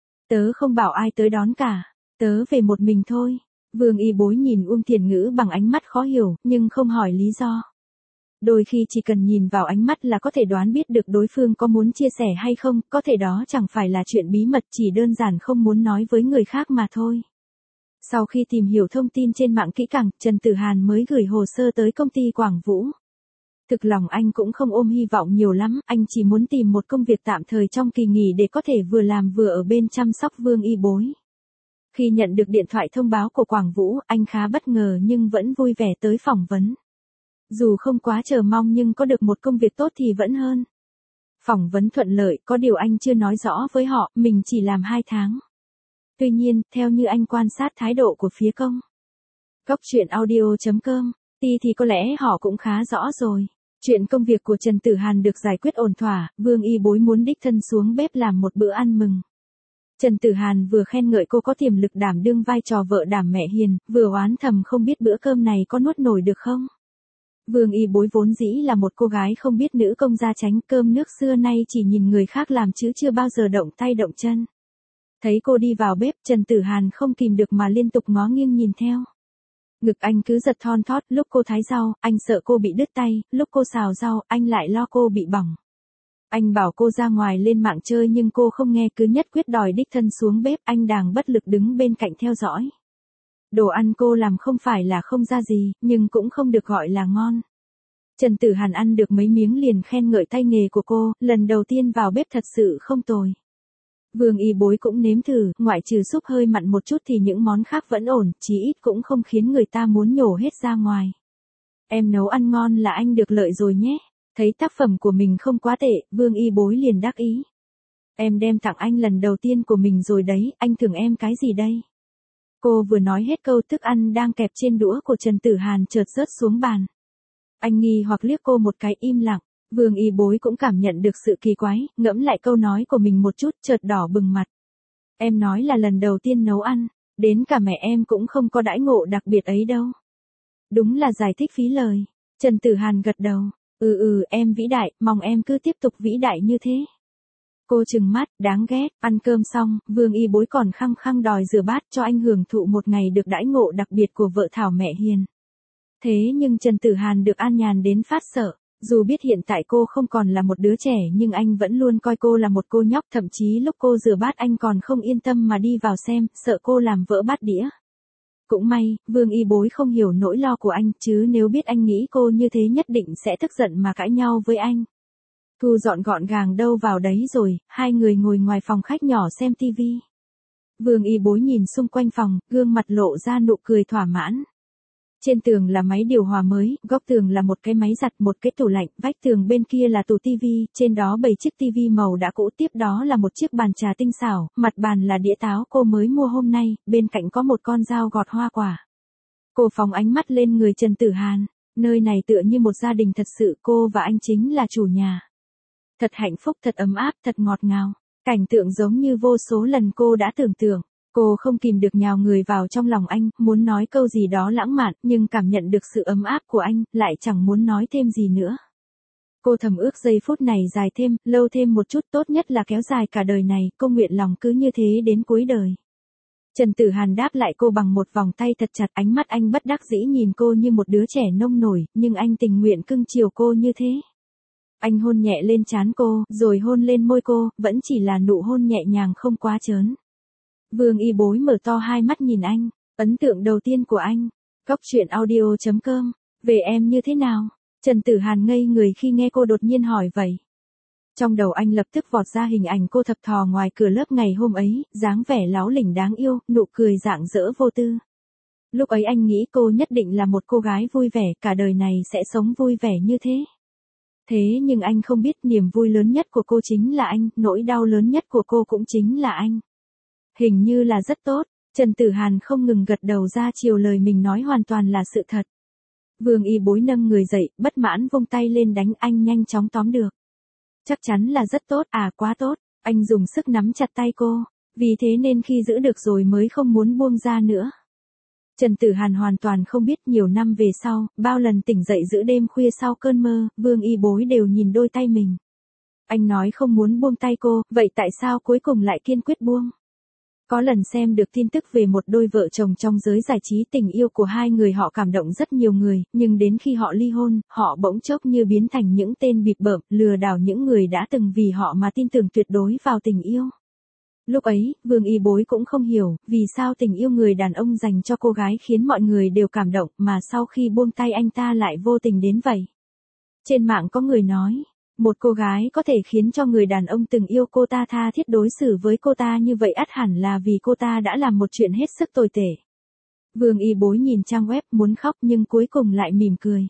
Tớ không bảo ai tới đón cả, tớ về một mình thôi. Vương Y Bối nhìn Uông Thiền Ngữ bằng ánh mắt khó hiểu, nhưng không hỏi lý do. Đôi khi chỉ cần nhìn vào ánh mắt là có thể đoán biết được đối phương có muốn chia sẻ hay không, có thể đó chẳng phải là chuyện bí mật, chỉ đơn giản không muốn nói với người khác mà thôi. Sau khi tìm hiểu thông tin trên mạng kỹ càng, Trần Tử Hàn mới gửi hồ sơ tới công ty Quảng Vũ. Thực lòng anh cũng không ôm hy vọng nhiều lắm, anh chỉ muốn tìm một công việc tạm thời trong kỳ nghỉ để có thể vừa làm vừa ở bên chăm sóc Vương Y Bối. Khi nhận được điện thoại thông báo của Quảng Vũ, anh khá bất ngờ nhưng vẫn vui vẻ tới phỏng vấn. Dù không quá chờ mong nhưng có được một công việc tốt thì vẫn hơn. Phỏng vấn thuận lợi, có điều anh chưa nói rõ với họ, mình chỉ làm 2 tháng. Tuy nhiên, theo như anh quan sát thái độ của phía công. Cóc truyện audio.com, thì có lẽ họ cũng khá rõ rồi. Chuyện công việc của Trần Tử Hàn được giải quyết ổn thỏa, Vương Y Bối muốn đích thân xuống bếp làm một bữa ăn mừng. Trần Tử Hàn vừa khen ngợi cô có tiềm lực đảm đương vai trò vợ đảm mẹ hiền, vừa oán thầm không biết bữa cơm này có nuốt nổi được không. Vương Y Bối vốn dĩ là một cô gái không biết nữ công gia chánh, cơm nước xưa nay chỉ nhìn người khác làm chứ chưa bao giờ động tay động chân. Thấy cô đi vào bếp, Trần Tử Hàn không kìm được mà liên tục ngó nghiêng nhìn theo. Ngực anh cứ giật thon thót, lúc cô thái rau, anh sợ cô bị đứt tay, lúc cô xào rau, anh lại lo cô bị bỏng. Anh bảo cô ra ngoài lên mạng chơi nhưng cô không nghe, cứ nhất quyết đòi đích thân xuống bếp, anh đàng bất lực đứng bên cạnh theo dõi. Đồ ăn cô làm không phải là không ra gì, nhưng cũng không được gọi là ngon. Trần Tử Hàn ăn được mấy miếng liền khen ngợi tay nghề của cô, lần đầu tiên vào bếp thật sự không tồi. Vương Y Bối cũng nếm thử, ngoại trừ súp hơi mặn một chút thì những món khác vẫn ổn, chí ít cũng không khiến người ta muốn nhổ hết ra ngoài. Em nấu ăn ngon là anh được lợi rồi nhé. Thấy tác phẩm của mình không quá tệ, Vương Y Bối liền đắc ý. Em đem tặng anh lần đầu tiên của mình rồi đấy, anh thưởng em cái gì đây? Cô vừa nói hết câu, thức ăn đang kẹp trên đũa của Trần Tử Hàn chợt rớt xuống bàn. Anh nghi hoặc liếc cô một cái, im lặng. Vương Y Bối cũng cảm nhận được sự kỳ quái, ngẫm lại câu nói của mình một chút, chợt đỏ bừng mặt. Em nói là lần đầu tiên nấu ăn, đến cả mẹ em cũng không có đãi ngộ đặc biệt ấy đâu. Đúng là giải thích phí lời. Trần Tử Hàn gật đầu. Em vĩ đại, mong em cứ tiếp tục vĩ đại như thế. Cô trừng mắt, đáng ghét. Ăn cơm xong, Vương Y Bối còn khăng khăng đòi rửa bát cho anh hưởng thụ một ngày được đãi ngộ đặc biệt của vợ thảo mẹ hiền. Thế nhưng Trần Tử Hàn được an nhàn đến phát sợ. Dù biết hiện tại cô không còn là một đứa trẻ nhưng anh vẫn luôn coi cô là một cô nhóc, thậm chí lúc cô rửa bát anh còn không yên tâm mà đi vào xem, sợ cô làm vỡ bát đĩa. Cũng may, Vương Y Bối không hiểu nỗi lo của anh, chứ nếu biết anh nghĩ cô như thế nhất định sẽ tức giận mà cãi nhau với anh. Thu dọn gọn gàng đâu vào đấy rồi, hai người ngồi ngoài phòng khách nhỏ xem tivi. Vương Y Bối nhìn xung quanh phòng, gương mặt lộ ra nụ cười thỏa mãn. Trên tường là máy điều hòa mới, góc tường là một cái máy giặt, một cái tủ lạnh, vách tường bên kia là tủ tivi, trên đó 7 chiếc tivi màu đã cũ, tiếp đó là một chiếc bàn trà tinh xảo, mặt bàn là đĩa táo cô mới mua hôm nay, bên cạnh có một con dao gọt hoa quả. Cô phóng ánh mắt lên người Trần Tử Hàn, nơi này tựa như một gia đình thật sự, cô và anh chính là chủ nhà. Thật hạnh phúc, thật ấm áp, thật ngọt ngào, cảnh tượng giống như vô số lần cô đã tưởng tượng. Cô không kìm được nhào người vào trong lòng anh, muốn nói câu gì đó lãng mạn, nhưng cảm nhận được sự ấm áp của anh, lại chẳng muốn nói thêm gì nữa. Cô thầm ước giây phút này dài thêm, lâu thêm một chút, tốt nhất là kéo dài cả đời này, cô nguyện lòng cứ như thế đến cuối đời. Trần Tử Hàn đáp lại cô bằng một vòng tay thật chặt, ánh mắt anh bất đắc dĩ nhìn cô như một đứa trẻ nông nổi, nhưng anh tình nguyện cưng chiều cô như thế. Anh hôn nhẹ lên trán cô, rồi hôn lên môi cô, vẫn chỉ là nụ hôn nhẹ nhàng không quá trớn. Vương Y Bối mở to hai mắt nhìn anh, ấn tượng đầu tiên của anh. Góc truyện audio.com, về em như thế nào? Trần Tử Hàn ngây người khi nghe cô đột nhiên hỏi vậy. Trong đầu anh lập tức vọt ra hình ảnh cô thập thò ngoài cửa lớp ngày hôm ấy, dáng vẻ láo lỉnh đáng yêu, nụ cười rạng rỡ vô tư. Lúc ấy anh nghĩ cô nhất định là một cô gái vui vẻ, cả đời này sẽ sống vui vẻ như thế. Thế nhưng anh không biết niềm vui lớn nhất của cô chính là anh, nỗi đau lớn nhất của cô cũng chính là anh. Hình như là rất tốt, Trần Tử Hàn không ngừng gật đầu ra chiều lời mình nói hoàn toàn là sự thật. Vương Y Bối nâng người dậy, bất mãn vung tay lên đánh anh nhanh chóng tóm được. Chắc chắn là rất tốt, quá tốt, anh dùng sức nắm chặt tay cô, vì thế nên khi giữ được rồi mới không muốn buông ra nữa. Trần Tử Hàn hoàn toàn không biết nhiều năm về sau, bao lần tỉnh dậy giữa đêm khuya sau cơn mơ, Vương Y Bối đều nhìn đôi tay mình. Anh nói không muốn buông tay cô, vậy tại sao cuối cùng lại kiên quyết buông? Có lần xem được tin tức về một đôi vợ chồng trong giới giải trí, tình yêu của hai người họ cảm động rất nhiều người, nhưng đến khi họ ly hôn, họ bỗng chốc như biến thành những tên bịp bợm, lừa đảo những người đã từng vì họ mà tin tưởng tuyệt đối vào tình yêu. Lúc ấy, Vương Y Bối cũng không hiểu, vì sao tình yêu người đàn ông dành cho cô gái khiến mọi người đều cảm động, mà sau khi buông tay anh ta lại vô tình đến vậy. Trên mạng có người nói, một cô gái có thể khiến cho người đàn ông từng yêu cô ta tha thiết đối xử với cô ta như vậy ắt hẳn là vì cô ta đã làm một chuyện hết sức tồi tệ. Vương Y Bối nhìn trang web muốn khóc nhưng cuối cùng lại mỉm cười.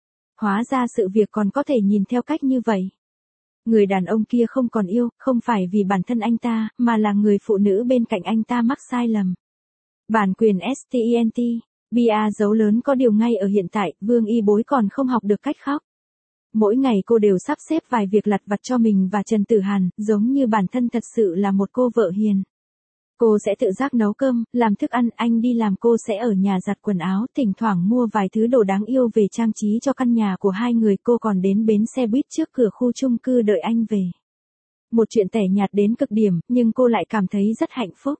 Hóa ra sự việc còn có thể nhìn theo cách như vậy. Người đàn ông kia không còn yêu, không phải vì bản thân anh ta, mà là người phụ nữ bên cạnh anh ta mắc sai lầm. Bản quyền STENT, BA dấu lớn có điều ngay ở hiện tại, Vương Y Bối còn không học được cách khóc. Mỗi ngày cô đều sắp xếp vài việc lặt vặt cho mình và Trần Tử Hàn, giống như bản thân thật sự là một cô vợ hiền. Cô sẽ tự giác nấu cơm, làm thức ăn, anh đi làm cô sẽ ở nhà giặt quần áo, thỉnh thoảng mua vài thứ đồ đáng yêu về trang trí cho căn nhà của hai người, cô còn đến bến xe buýt trước cửa khu chung cư đợi anh về. Một chuyện tẻ nhạt đến cực điểm, nhưng cô lại cảm thấy rất hạnh phúc.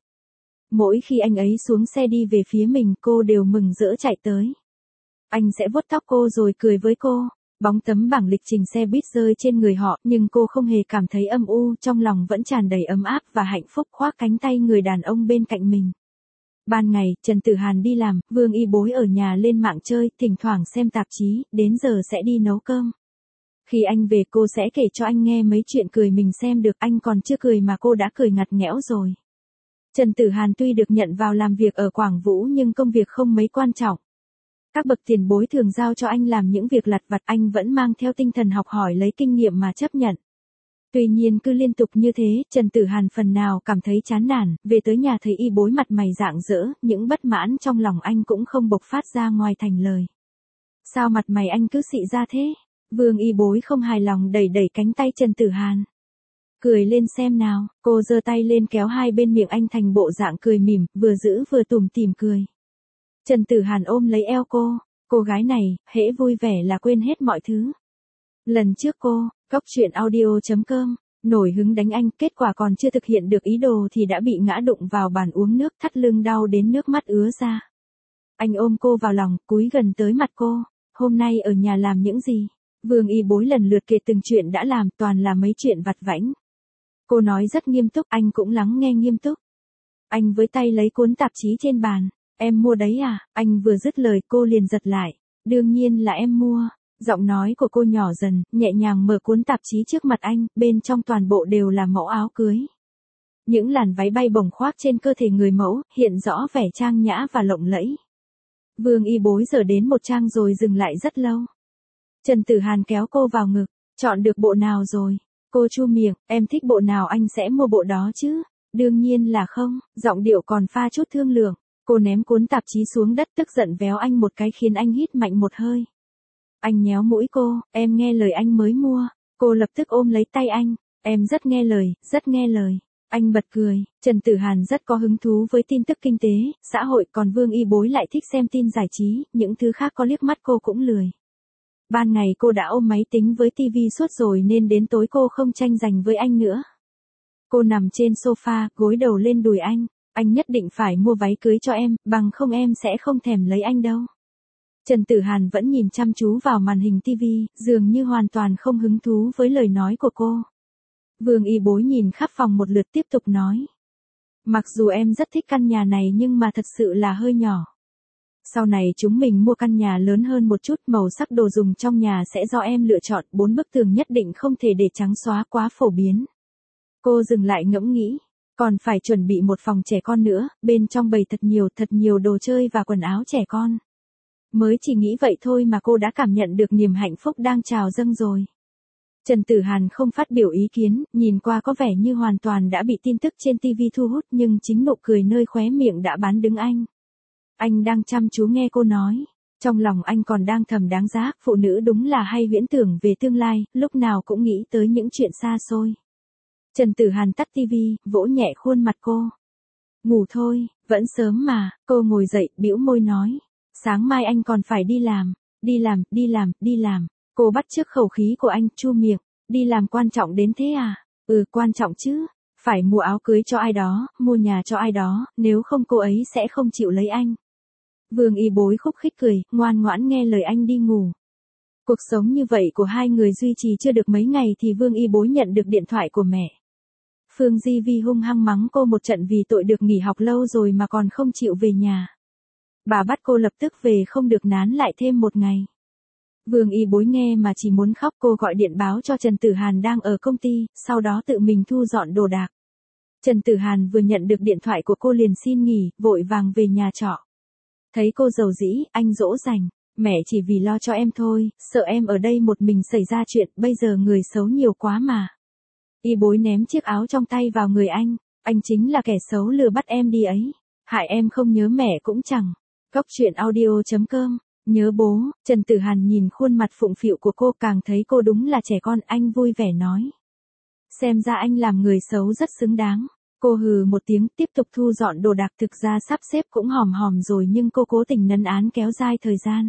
Mỗi khi anh ấy xuống xe đi về phía mình, cô đều mừng rỡ chạy tới. Anh sẽ vuốt tóc cô rồi cười với cô. Bóng tấm bảng lịch trình xe buýt rơi trên người họ, nhưng cô không hề cảm thấy âm u, trong lòng vẫn tràn đầy ấm áp và hạnh phúc khoác cánh tay người đàn ông bên cạnh mình. Ban ngày, Trần Tử Hàn đi làm, Vương Y Bối ở nhà lên mạng chơi, thỉnh thoảng xem tạp chí, đến giờ sẽ đi nấu cơm. Khi anh về cô sẽ kể cho anh nghe mấy chuyện cười mình xem được, anh còn chưa cười mà cô đã cười ngặt nghẽo rồi. Trần Tử Hàn tuy được nhận vào làm việc ở Quảng Vũ nhưng công việc không mấy quan trọng. Các bậc tiền bối thường giao cho anh làm những việc lặt vặt, anh vẫn mang theo tinh thần học hỏi lấy kinh nghiệm mà chấp nhận. Tuy nhiên cứ liên tục như thế, Trần Tử Hàn phần nào cảm thấy chán nản, về tới nhà thấy Y Bối mặt mày rạng rỡ, những bất mãn trong lòng anh cũng không bộc phát ra ngoài thành lời. Sao mặt mày anh cứ xị ra thế? Vương Y Bối không hài lòng đẩy đẩy cánh tay Trần Tử Hàn. Cười lên xem nào, cô giơ tay lên kéo hai bên miệng anh thành bộ dạng cười mỉm, vừa giữ vừa tủm tỉm cười. Trần Tử Hàn ôm lấy eo cô gái này, hễ vui vẻ là quên hết mọi thứ. Lần trước cô, coctruyện.audio.com, nổi hứng đánh anh, kết quả còn chưa thực hiện được ý đồ thì đã bị ngã đụng vào bàn uống nước, thắt lưng đau đến nước mắt ứa ra. Anh ôm cô vào lòng, cúi gần tới mặt cô, hôm nay ở nhà làm những gì? Vương Y Bối lần lượt kể từng chuyện đã làm, toàn là mấy chuyện vặt vãnh. Cô nói rất nghiêm túc, anh cũng lắng nghe nghiêm túc. Anh với tay lấy cuốn tạp chí trên bàn. Em mua đấy à? Anh vừa dứt lời cô liền giật lại. Đương nhiên là em mua. Giọng nói của cô nhỏ dần, nhẹ nhàng mở cuốn tạp chí trước mặt anh, bên trong toàn bộ đều là mẫu áo cưới. Những làn váy bay bổng khoác trên cơ thể người mẫu, hiện rõ vẻ trang nhã và lộng lẫy. Vương Y Bối dở đến một trang rồi dừng lại rất lâu. Trần Tử Hàn kéo cô vào ngực, chọn được bộ nào rồi? Cô chu miệng, em thích bộ nào anh sẽ mua bộ đó chứ? Đương nhiên là không, giọng điệu còn pha chút thương lượng. Cô ném cuốn tạp chí xuống đất tức giận véo anh một cái khiến anh hít mạnh một hơi. Anh nhéo mũi cô, em nghe lời anh mới mua. Cô lập tức ôm lấy tay anh, em rất nghe lời, rất nghe lời. Anh bật cười, Trần Tử Hàn rất có hứng thú với tin tức kinh tế, xã hội, còn Vương Y Bối lại thích xem tin giải trí, những thứ khác có liếc mắt cô cũng lười. Ban ngày cô đã ôm máy tính với tivi suốt rồi nên đến tối cô không tranh giành với anh nữa. Cô nằm trên sofa, gối đầu lên đùi anh nhất định phải mua váy cưới cho em, bằng không em sẽ không thèm lấy anh đâu. Trần Tử Hàn vẫn nhìn chăm chú vào màn hình tivi, dường như hoàn toàn không hứng thú với lời nói của cô. Vương Y Bối nhìn khắp phòng một lượt tiếp tục nói. Mặc dù em rất thích căn nhà này nhưng mà thật sự là hơi nhỏ. Sau này chúng mình mua căn nhà lớn hơn một chút, màu sắc đồ dùng trong nhà sẽ do em lựa chọn, 4 bức tường nhất định không thể để trắng xóa quá phổ biến. Cô dừng lại ngẫm nghĩ. Còn phải chuẩn bị một phòng trẻ con nữa, bên trong bày thật nhiều đồ chơi và quần áo trẻ con. Mới chỉ nghĩ vậy thôi mà cô đã cảm nhận được niềm hạnh phúc đang trào dâng rồi. Trần Tử Hàn không phát biểu ý kiến, nhìn qua có vẻ như hoàn toàn đã bị tin tức trên TV thu hút nhưng chính nụ cười nơi khóe miệng đã bán đứng anh. Anh đang chăm chú nghe cô nói. Trong lòng anh còn đang thầm đáng giá, phụ nữ đúng là hay huyễn tưởng về tương lai, lúc nào cũng nghĩ tới những chuyện xa xôi. Trần Tử Hàn tắt tivi, vỗ nhẹ khuôn mặt cô. Ngủ thôi, vẫn sớm mà, cô ngồi dậy, bĩu môi nói. Sáng mai anh còn phải đi làm. Cô bắt chước khẩu khí của anh, chu miệng. Đi làm quan trọng đến thế à? Ừ, quan trọng chứ. Phải mua áo cưới cho ai đó, mua nhà cho ai đó, nếu không cô ấy sẽ không chịu lấy anh. Vương Y Bối khúc khích cười, ngoan ngoãn nghe lời anh đi ngủ. Cuộc sống như vậy của hai người duy trì chưa được mấy ngày thì Vương Y Bối nhận được điện thoại của mẹ. Phương Di Vi hung hăng mắng cô một trận vì tội được nghỉ học lâu rồi mà còn không chịu về nhà. Bà bắt cô lập tức về không được nán lại thêm một ngày. Vương Y Bối nghe mà chỉ muốn khóc, cô gọi điện báo cho Trần Tử Hàn đang ở công ty, sau đó tự mình thu dọn đồ đạc. Trần Tử Hàn vừa nhận được điện thoại của cô liền xin nghỉ, vội vàng về nhà trọ. Thấy cô dầu dĩ, anh dỗ dành. Mẹ chỉ vì lo cho em thôi, sợ em ở đây một mình xảy ra chuyện, bây giờ người xấu nhiều quá mà. Y Bối ném chiếc áo trong tay vào người anh chính là kẻ xấu lừa bắt em đi ấy. Hại em không nhớ mẹ cũng chẳng. Coctruyện.audio.com Nhớ bố, Trần Tử Hàn nhìn khuôn mặt phụng phịu của cô càng thấy cô đúng là trẻ con, anh vui vẻ nói. Xem ra anh làm người xấu rất xứng đáng. Cô hừ một tiếng tiếp tục thu dọn đồ đạc, thực ra sắp xếp cũng hòm hòm rồi nhưng cô cố tình nấn án kéo dài thời gian.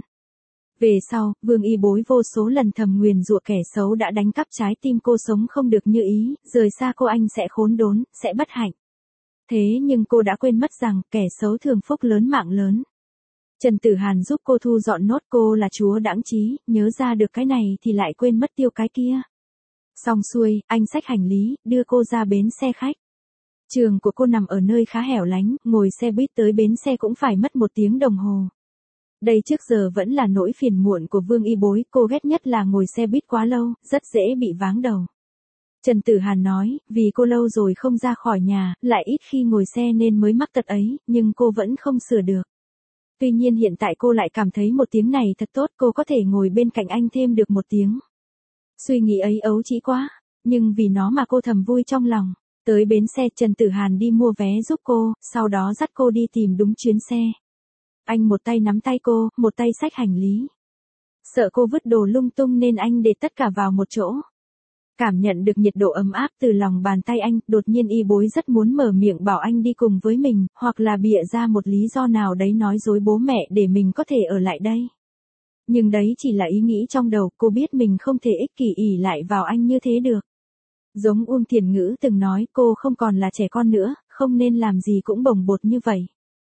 Về sau, Vương Y Bối vô số lần thầm nguyền rủa kẻ xấu đã đánh cắp trái tim cô sống không được như ý, rời xa cô anh sẽ khốn đốn, sẽ bất hạnh. Thế nhưng cô đã quên mất rằng kẻ xấu thường phúc lớn mạng lớn. Trần Tử Hàn giúp cô thu dọn nốt, cô là chúa đãng trí, nhớ ra được cái này thì lại quên mất tiêu cái kia. Xong xuôi, anh xách hành lý, đưa cô ra bến xe khách. Trường của cô nằm ở nơi khá hẻo lánh, ngồi xe buýt tới bến xe cũng phải mất 1 tiếng đồng hồ. Đây trước giờ vẫn là nỗi phiền muộn của Vương Y Bối, cô ghét nhất là ngồi xe buýt quá lâu, rất dễ bị váng đầu. Trần Tử Hàn nói, vì cô lâu rồi không ra khỏi nhà, lại ít khi ngồi xe nên mới mắc tật ấy, nhưng cô vẫn không sửa được. Tuy nhiên hiện tại cô lại cảm thấy 1 tiếng này thật tốt, cô có thể ngồi bên cạnh anh thêm được 1 tiếng. Suy nghĩ ấy ấu trĩ quá, nhưng vì nó mà cô thầm vui trong lòng. Tới bến xe, Trần Tử Hàn đi mua vé giúp cô, sau đó dắt cô đi tìm đúng chuyến xe. Anh một tay nắm tay cô, một tay xách hành lý. Sợ cô vứt đồ lung tung nên anh để tất cả vào một chỗ. Cảm nhận được nhiệt độ ấm áp từ lòng bàn tay anh, đột nhiên Y Bối rất muốn mở miệng bảo anh đi cùng với mình, hoặc là bịa ra một lý do nào đấy nói dối bố mẹ để mình có thể ở lại đây. Nhưng đấy chỉ là ý nghĩ trong đầu, cô biết mình không thể ích kỷ ỷ lại vào anh như thế được. Giống Uông Thiền Ngữ từng nói, cô không còn là trẻ con nữa, không nên làm gì cũng bồng bột như vậy.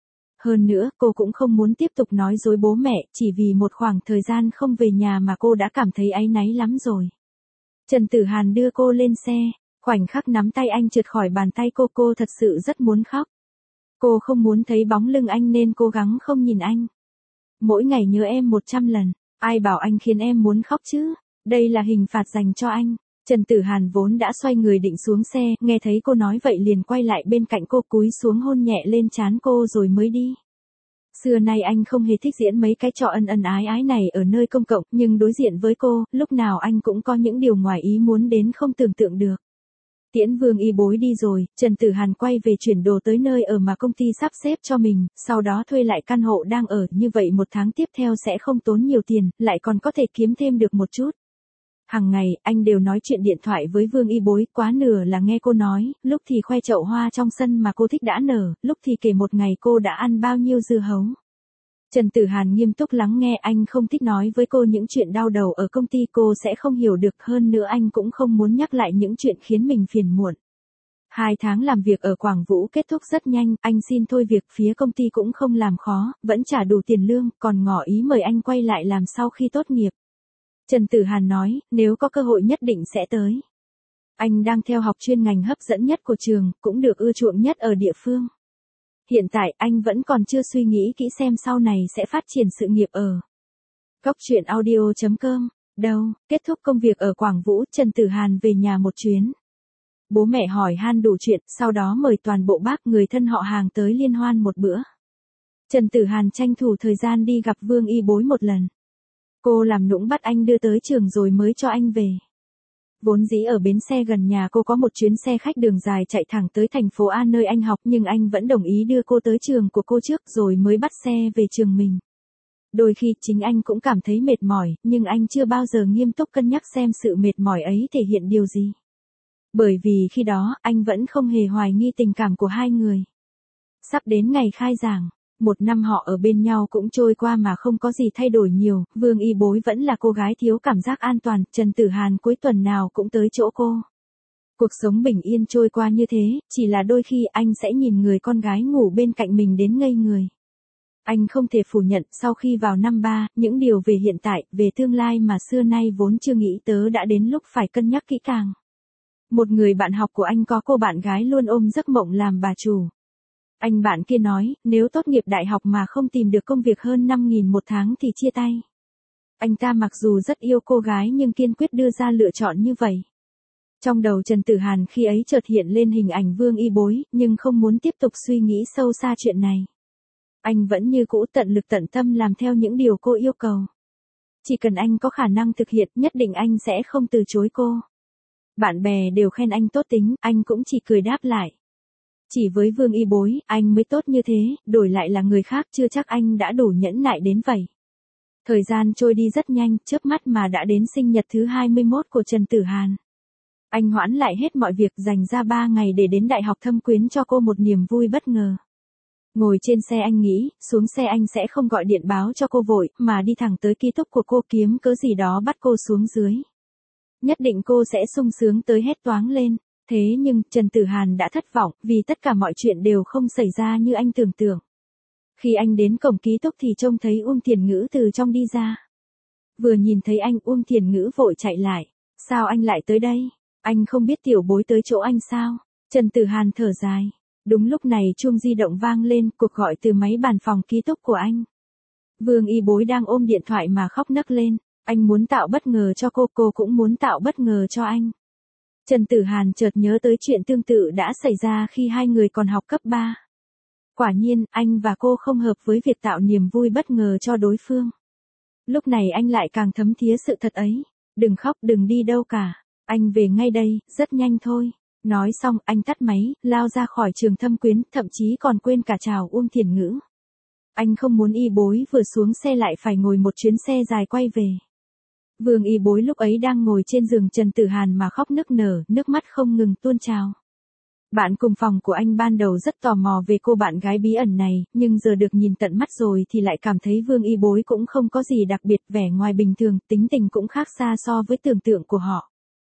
Hơn nữa, cô cũng không muốn tiếp tục nói dối bố mẹ, chỉ vì một khoảng thời gian không về nhà mà cô đã cảm thấy áy náy lắm rồi. Trần Tử Hàn đưa cô lên xe, khoảnh khắc nắm tay anh trượt khỏi bàn tay cô thật sự rất muốn khóc. Cô không muốn thấy bóng lưng anh nên cố gắng không nhìn anh. Mỗi ngày nhớ em 100 lần, ai bảo anh khiến em muốn khóc chứ, đây là hình phạt dành cho anh. Trần Tử Hàn vốn đã xoay người định xuống xe, nghe thấy cô nói vậy liền quay lại bên cạnh cô, cúi xuống hôn nhẹ lên trán cô rồi mới đi. Xưa nay anh không hề thích diễn mấy cái trò ân ân ái ái này ở nơi công cộng, nhưng đối diện với cô, lúc nào anh cũng có những điều ngoài ý muốn đến không tưởng tượng được. Tiễn Vương Y Bối đi rồi, Trần Tử Hàn quay về chuyển đồ tới nơi ở mà công ty sắp xếp cho mình, sau đó thuê lại căn hộ đang ở, như vậy 1 tháng tiếp theo sẽ không tốn nhiều tiền, lại còn có thể kiếm thêm được một chút. Hằng ngày, anh đều nói chuyện điện thoại với Vương Y Bối, quá nửa là nghe cô nói, lúc thì khoe chậu hoa trong sân mà cô thích đã nở, lúc thì kể một ngày cô đã ăn bao nhiêu dưa hấu. Trần Tử Hàn nghiêm túc lắng nghe, anh không thích nói với cô những chuyện đau đầu ở công ty, cô sẽ không hiểu được, hơn nữa anh cũng không muốn nhắc lại những chuyện khiến mình phiền muộn. 2 tháng làm việc ở Quảng Vũ kết thúc rất nhanh, anh xin thôi việc, phía công ty cũng không làm khó, vẫn trả đủ tiền lương, còn ngỏ ý mời anh quay lại làm sau khi tốt nghiệp. Trần Tử Hàn nói, nếu có cơ hội nhất định sẽ tới. Anh đang theo học chuyên ngành hấp dẫn nhất của trường, cũng được ưa chuộng nhất ở địa phương. Hiện tại anh vẫn còn chưa suy nghĩ kỹ xem sau này sẽ phát triển sự nghiệp ở Cóc Truyện Audio.com. Đâu, kết thúc công việc ở Quảng Vũ, Trần Tử Hàn về nhà một chuyến. Bố mẹ hỏi han đủ chuyện, sau đó mời toàn bộ bác người thân họ hàng tới liên hoan một bữa. Trần Tử Hàn tranh thủ thời gian đi gặp Vương Y Bối một lần. Cô làm nũng bắt anh đưa tới trường rồi mới cho anh về. Vốn dĩ ở bến xe gần nhà cô có một chuyến xe khách đường dài chạy thẳng tới thành phố A nơi anh học, nhưng anh vẫn đồng ý đưa cô tới trường của cô trước rồi mới bắt xe về trường mình. Đôi khi chính anh cũng cảm thấy mệt mỏi, nhưng anh chưa bao giờ nghiêm túc cân nhắc xem sự mệt mỏi ấy thể hiện điều gì. Bởi vì khi đó, anh vẫn không hề hoài nghi tình cảm của hai người. Sắp đến ngày khai giảng. 1 năm họ ở bên nhau cũng trôi qua mà không có gì thay đổi nhiều, Vương Y Bối vẫn là cô gái thiếu cảm giác an toàn, Trần Tử Hàn cuối tuần nào cũng tới chỗ cô. Cuộc sống bình yên trôi qua như thế, chỉ là đôi khi anh sẽ nhìn người con gái ngủ bên cạnh mình đến ngây người. Anh không thể phủ nhận, sau khi vào năm 3, những điều về hiện tại, về tương lai mà xưa nay vốn chưa nghĩ tới đã đến lúc phải cân nhắc kỹ càng. Một người bạn học của anh có cô bạn gái luôn ôm giấc mộng làm bà chủ. Anh bạn kia nói, nếu tốt nghiệp đại học mà không tìm được công việc hơn 5.000 một tháng thì chia tay. Anh ta mặc dù rất yêu cô gái nhưng kiên quyết đưa ra lựa chọn như vậy. Trong đầu Trần Tử Hàn khi ấy chợt hiện lên hình ảnh Vương Y Bối, nhưng không muốn tiếp tục suy nghĩ sâu xa chuyện này. Anh vẫn như cũ tận lực tận tâm làm theo những điều cô yêu cầu. Chỉ cần anh có khả năng thực hiện, nhất định anh sẽ không từ chối cô. Bạn bè đều khen anh tốt tính, anh cũng chỉ cười đáp lại. Chỉ với Vương Y Bối, anh mới tốt như thế, đổi lại là người khác chưa chắc anh đã đủ nhẫn nại đến vậy. Thời gian trôi đi rất nhanh, chớp mắt mà đã đến sinh nhật thứ 21 của Trần Tử Hàn. Anh hoãn lại hết mọi việc, dành ra 3 ngày để đến Đại học Thâm Quyến cho cô một niềm vui bất ngờ. Ngồi trên xe anh nghĩ, xuống xe anh sẽ không gọi điện báo cho cô vội, mà đi thẳng tới ký túc của cô kiếm cớ gì đó bắt cô xuống dưới. Nhất định cô sẽ sung sướng tới hét toáng lên. Thế nhưng, Trần Tử Hàn đã thất vọng, vì tất cả mọi chuyện đều không xảy ra như anh tưởng tượng. Khi anh đến cổng ký túc thì trông thấy Uông Thiền Ngữ từ trong đi ra. Vừa nhìn thấy anh, Uông Thiền Ngữ vội chạy lại. Sao anh lại tới đây? Anh không biết tiểu bối tới chỗ anh sao? Trần Tử Hàn thở dài. Đúng lúc này chuông di động vang lên, cuộc gọi từ máy bàn phòng ký túc của anh. Vương Y Bối đang ôm điện thoại mà khóc nấc lên. Anh muốn tạo bất ngờ cho cô cũng muốn tạo bất ngờ cho anh. Trần Tử Hàn chợt nhớ tới chuyện tương tự đã xảy ra khi hai người còn học cấp 3. Quả nhiên, anh và cô không hợp với việc tạo niềm vui bất ngờ cho đối phương. Lúc này anh lại càng thấm thía sự thật ấy. Đừng khóc, đừng đi đâu cả. Anh về ngay đây, rất nhanh thôi. Nói xong, anh tắt máy, lao ra khỏi trường Thâm Quyến, thậm chí còn quên cả chào Uông Thiền Ngữ. Anh không muốn Y Bối vừa xuống xe lại phải ngồi một chuyến xe dài quay về. Vương Y Bối lúc ấy đang ngồi trên giường Trần Tử Hàn mà khóc nức nở, nước mắt không ngừng tuôn trào. Bạn cùng phòng của anh ban đầu rất tò mò về cô bạn gái bí ẩn này, nhưng giờ được nhìn tận mắt rồi thì lại cảm thấy Vương Y Bối cũng không có gì đặc biệt, vẻ ngoài bình thường, tính tình cũng khác xa so với tưởng tượng của họ.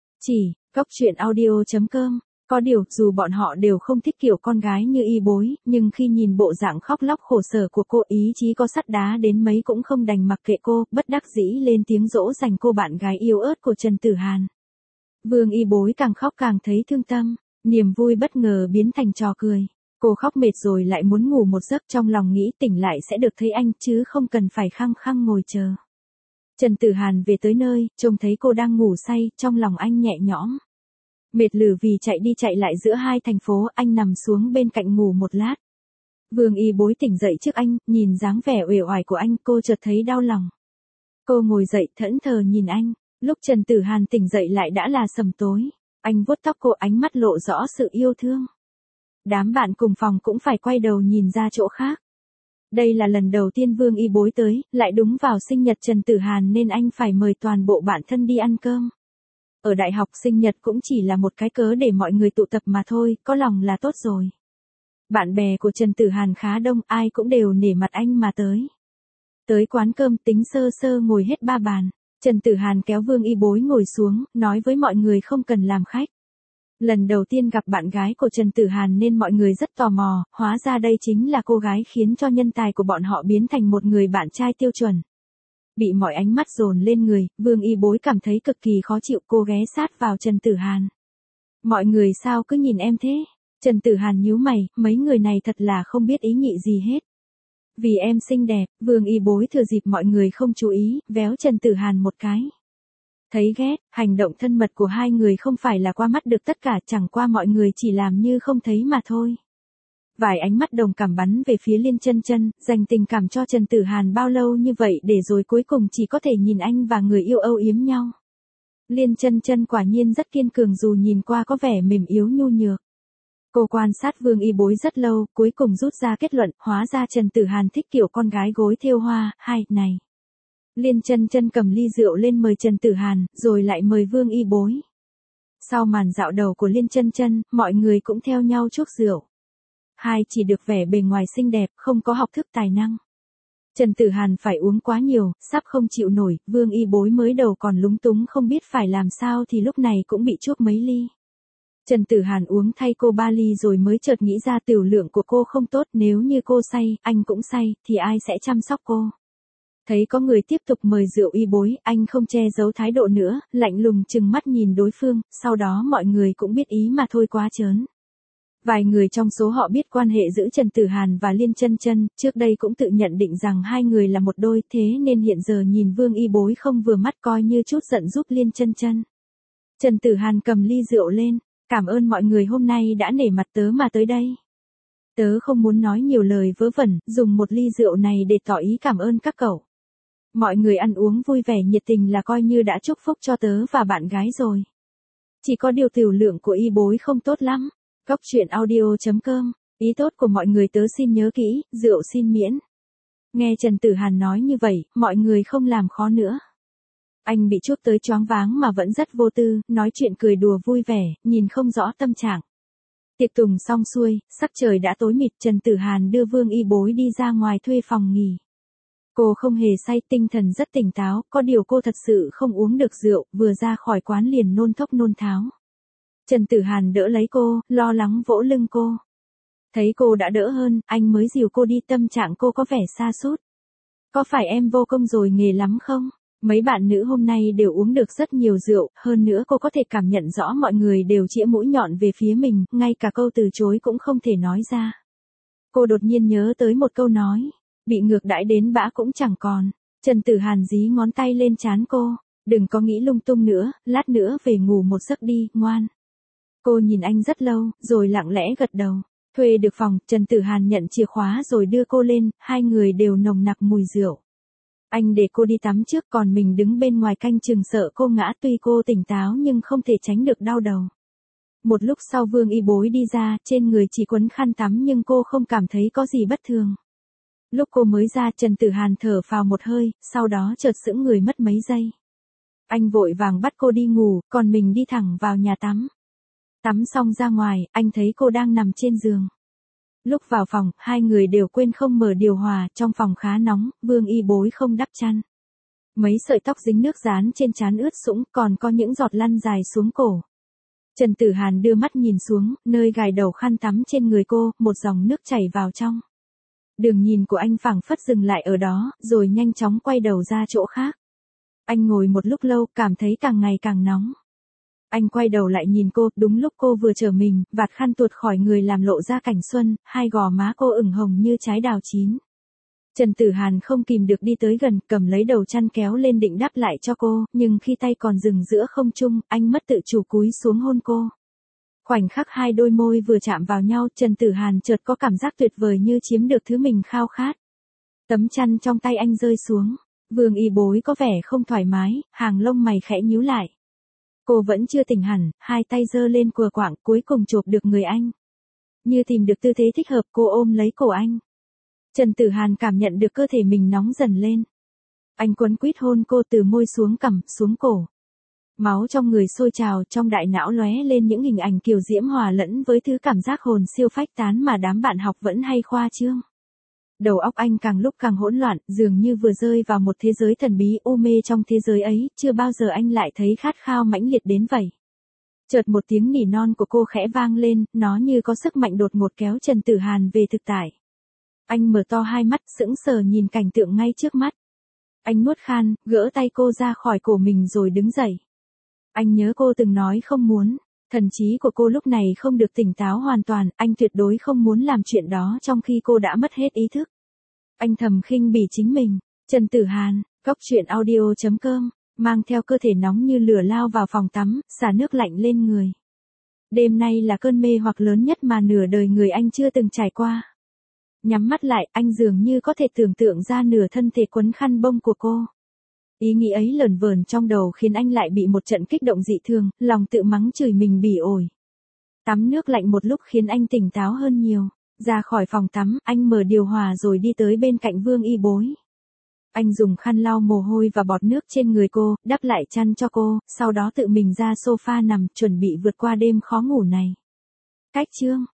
Cóc truyện audio.com. Có điều, dù bọn họ đều không thích kiểu con gái như Y Bối, nhưng khi nhìn bộ dạng khóc lóc khổ sở của cô, ý chí có sắt đá đến mấy cũng không đành mặc kệ cô, bất đắc dĩ lên tiếng dỗ dành cô bạn gái yêu ớt của Trần Tử Hàn. Vương Y Bối càng khóc càng thấy thương tâm, niềm vui bất ngờ biến thành trò cười. Cô khóc mệt rồi lại muốn ngủ một giấc, trong lòng nghĩ tỉnh lại sẽ được thấy anh chứ không cần phải khăng khăng ngồi chờ. Trần Tử Hàn về tới nơi, trông thấy cô đang ngủ say, trong lòng anh nhẹ nhõm. Mệt lử vì chạy đi chạy lại giữa hai thành phố, anh nằm xuống bên cạnh ngủ một lát. Vương Y Bối tỉnh dậy trước anh, nhìn dáng vẻ uể oải của anh, cô chợt thấy đau lòng. Cô ngồi dậy thẫn thờ nhìn anh, lúc Trần Tử Hàn tỉnh dậy lại đã là sầm tối. Anh vuốt tóc cô, ánh mắt lộ rõ sự yêu thương. Đám bạn cùng phòng cũng phải quay đầu nhìn ra chỗ khác. Đây là lần đầu tiên Vương Y Bối tới, lại đúng vào sinh nhật Trần Tử Hàn nên anh phải mời toàn bộ bạn thân đi ăn cơm. Ở đại học sinh nhật cũng chỉ là một cái cớ để mọi người tụ tập mà thôi, có lòng là tốt rồi. Bạn bè của Trần Tử Hàn khá đông, ai cũng đều nể mặt anh mà tới. Tới quán cơm tính sơ sơ ngồi hết 3 bàn. Trần Tử Hàn kéo Vương Y Bối ngồi xuống, nói với mọi người không cần làm khách. Lần đầu tiên gặp bạn gái của Trần Tử Hàn nên mọi người rất tò mò, hóa ra đây chính là cô gái khiến cho nhân tài của bọn họ biến thành một người bạn trai tiêu chuẩn. Bị mọi ánh mắt dồn lên người, Vương Y Bối cảm thấy cực kỳ khó chịu, cô ghé sát vào Trần Tử Hàn. Mọi người sao cứ nhìn em thế? Trần Tử Hàn nhíu mày, mấy người này thật là không biết ý nhị gì hết. Vì em xinh đẹp, Vương Y Bối thừa dịp mọi người không chú ý, véo Trần Tử Hàn một cái. Thấy ghét, hành động thân mật của hai người không phải là qua mắt được tất cả, chẳng qua mọi người chỉ làm như không thấy mà thôi. Vài ánh mắt đồng cảm bắn về phía Liên Chân Chân, dành tình cảm cho Trần Tử Hàn bao lâu như vậy để rồi cuối cùng chỉ có thể nhìn anh và người yêu âu yếm nhau. Liên Chân Chân quả nhiên rất kiên cường dù nhìn qua có vẻ mềm yếu nhu nhược. Cô quan sát Vương Y Bối rất lâu, cuối cùng rút ra kết luận, hóa ra Trần Tử Hàn thích kiểu con gái gối thêu hoa, này. Liên Chân Chân cầm ly rượu lên mời Trần Tử Hàn, rồi lại mời Vương Y Bối. Sau màn dạo đầu của Liên Chân Chân, mọi người cũng theo nhau chuốc rượu. Hai chỉ được vẻ bề ngoài xinh đẹp, không có học thức tài năng. Trần Tử Hàn phải uống quá nhiều, sắp không chịu nổi, Vương Y Bối mới đầu còn lúng túng không biết phải làm sao thì lúc này cũng bị chuốc mấy ly. Trần Tử Hàn uống thay cô 3 ly rồi mới chợt nghĩ ra tiểu lượng của cô không tốt, nếu như cô say, anh cũng say, thì ai sẽ chăm sóc cô. Thấy có người tiếp tục mời rượu Y Bối, anh không che giấu thái độ nữa, lạnh lùng trừng mắt nhìn đối phương, sau đó mọi người cũng biết ý mà thôi, quá trớn. Vài người trong số họ biết quan hệ giữa Trần Tử Hàn và Liên Chân Chân, trước đây cũng tự nhận định rằng hai người là một đôi, thế nên hiện giờ nhìn Vương Y Bối không vừa mắt coi như chút giận giúp Liên Chân Chân. Trần Tử Hàn cầm ly rượu lên, cảm ơn mọi người hôm nay đã nể mặt tớ mà tới đây. Tớ không muốn nói nhiều lời vớ vẩn, dùng một ly rượu này để tỏ ý cảm ơn các cậu. Mọi người ăn uống vui vẻ nhiệt tình là coi như đã chúc phúc cho tớ và bạn gái rồi. Chỉ có điều tiểu lượng của Y Bối không tốt lắm. Cóc truyện audio.com, ý tốt của mọi người tớ xin nhớ kỹ, rượu xin miễn. Nghe Trần Tử Hàn nói như vậy, mọi người không làm khó nữa. Anh bị chuốc tới choáng váng mà vẫn rất vô tư, nói chuyện cười đùa vui vẻ, nhìn không rõ tâm trạng. Tiệc tùng xong xuôi, sắc trời đã tối mịt, Trần Tử Hàn đưa Vương Y Bối đi ra ngoài thuê phòng nghỉ. Cô không hề say, tinh thần rất tỉnh táo, có điều cô thật sự không uống được rượu, vừa ra khỏi quán liền nôn thốc nôn tháo. Trần Tử Hàn đỡ lấy cô, lo lắng vỗ lưng cô. Thấy cô đã đỡ hơn, anh mới dìu cô đi, tâm trạng cô có vẻ sa sút. Có phải em vô công rồi nghề lắm không? Mấy bạn nữ hôm nay đều uống được rất nhiều rượu, hơn nữa cô có thể cảm nhận rõ mọi người đều chĩa mũi nhọn về phía mình, ngay cả câu từ chối cũng không thể nói ra. Cô đột nhiên nhớ tới một câu nói, bị ngược đãi đến bã cũng chẳng còn. Trần Tử Hàn dí ngón tay lên trán cô, đừng có nghĩ lung tung nữa, lát nữa về ngủ một giấc đi, ngoan. Cô nhìn anh rất lâu, rồi lặng lẽ gật đầu. Thuê được phòng, Trần Tử Hàn nhận chìa khóa rồi đưa cô lên, hai người đều nồng nặc mùi rượu. Anh để cô đi tắm trước, còn mình đứng bên ngoài canh chừng sợ cô ngã, tuy cô tỉnh táo nhưng không thể tránh được đau đầu. Một lúc sau Vương Y Bối đi ra, trên người chỉ quấn khăn tắm nhưng cô không cảm thấy có gì bất thường. Lúc cô mới ra, Trần Tử Hàn thở phào một hơi, sau đó chợt sững người mất mấy giây. Anh vội vàng bắt cô đi ngủ, còn mình đi thẳng vào nhà tắm. Tắm xong ra ngoài, anh thấy cô đang nằm trên giường. Lúc vào phòng, hai người đều quên không mở điều hòa, trong phòng khá nóng, Vương Y Bối không đắp chăn. Mấy sợi tóc dính nước dán trên trán ướt sũng, còn có những giọt lăn dài xuống cổ. Trần Tử Hàn đưa mắt nhìn xuống, nơi gài đầu khăn tắm trên người cô, một dòng nước chảy vào trong. Đường nhìn của anh phảng phất dừng lại ở đó, rồi nhanh chóng quay đầu ra chỗ khác. Anh ngồi một lúc lâu, cảm thấy càng ngày càng nóng. Anh quay đầu lại nhìn cô, đúng lúc cô vừa trở mình, vạt khăn tuột khỏi người làm lộ ra cảnh xuân, hai gò má cô ửng hồng như trái đào chín. Trần Tử Hàn không kìm được đi tới gần, cầm lấy đầu chăn kéo lên định đắp lại cho cô, nhưng khi tay còn dừng giữa không trung, anh mất tự chủ cúi xuống hôn cô. Khoảnh khắc hai đôi môi vừa chạm vào nhau, Trần Tử Hàn chợt có cảm giác tuyệt vời như chiếm được thứ mình khao khát. Tấm chăn trong tay anh rơi xuống, Vương Y Bối có vẻ không thoải mái, hàng lông mày khẽ nhíu lại. Cô vẫn chưa tỉnh hẳn, hai tay giơ lên cùa quạng, cuối cùng chộp được người anh. Như tìm được tư thế thích hợp, cô ôm lấy cổ anh. Trần Tử Hàn cảm nhận được cơ thể mình nóng dần lên. Anh quấn quýt hôn cô từ môi xuống cằm, xuống cổ. Máu trong người sôi trào, trong đại não lóe lên những hình ảnh kiều diễm hòa lẫn với thứ cảm giác hồn siêu phách tán mà đám bạn học vẫn hay khoa trương. Đầu óc anh càng lúc càng hỗn loạn, dường như vừa rơi vào một thế giới thần bí, u mê trong thế giới ấy, chưa bao giờ anh lại thấy khát khao mãnh liệt đến vậy. Chợt một tiếng nỉ non của cô khẽ vang lên, nó như có sức mạnh đột ngột kéo Trần Tử Hàn về thực tại. Anh mở to hai mắt, sững sờ nhìn cảnh tượng ngay trước mắt. Anh nuốt khan, gỡ tay cô ra khỏi cổ mình rồi đứng dậy. Anh nhớ cô từng nói không muốn. Thần trí của cô lúc này không được tỉnh táo hoàn toàn, anh tuyệt đối không muốn làm chuyện đó trong khi cô đã mất hết ý thức. Anh thầm khinh bỉ chính mình. Trần Tử Hàn, Cóc Truyện Audio.com, mang theo cơ thể nóng như lửa lao vào phòng tắm, xả nước lạnh lên người. Đêm nay là cơn mê hoặc lớn nhất mà nửa đời người anh chưa từng trải qua. Nhắm mắt lại, anh dường như có thể tưởng tượng ra nửa thân thể quấn khăn bông của cô. Ý nghĩ ấy lởn vởn trong đầu khiến anh lại bị một trận kích động dị thường, lòng tự mắng chửi mình bỉ ổi. Tắm nước lạnh một lúc khiến anh tỉnh táo hơn nhiều. Ra khỏi phòng tắm, anh mở điều hòa rồi đi tới bên cạnh Vương Y Bối. Anh dùng khăn lau mồ hôi và bọt nước trên người cô, đắp lại chăn cho cô, sau đó tự mình ra sofa nằm, chuẩn bị vượt qua đêm khó ngủ này. Cách chương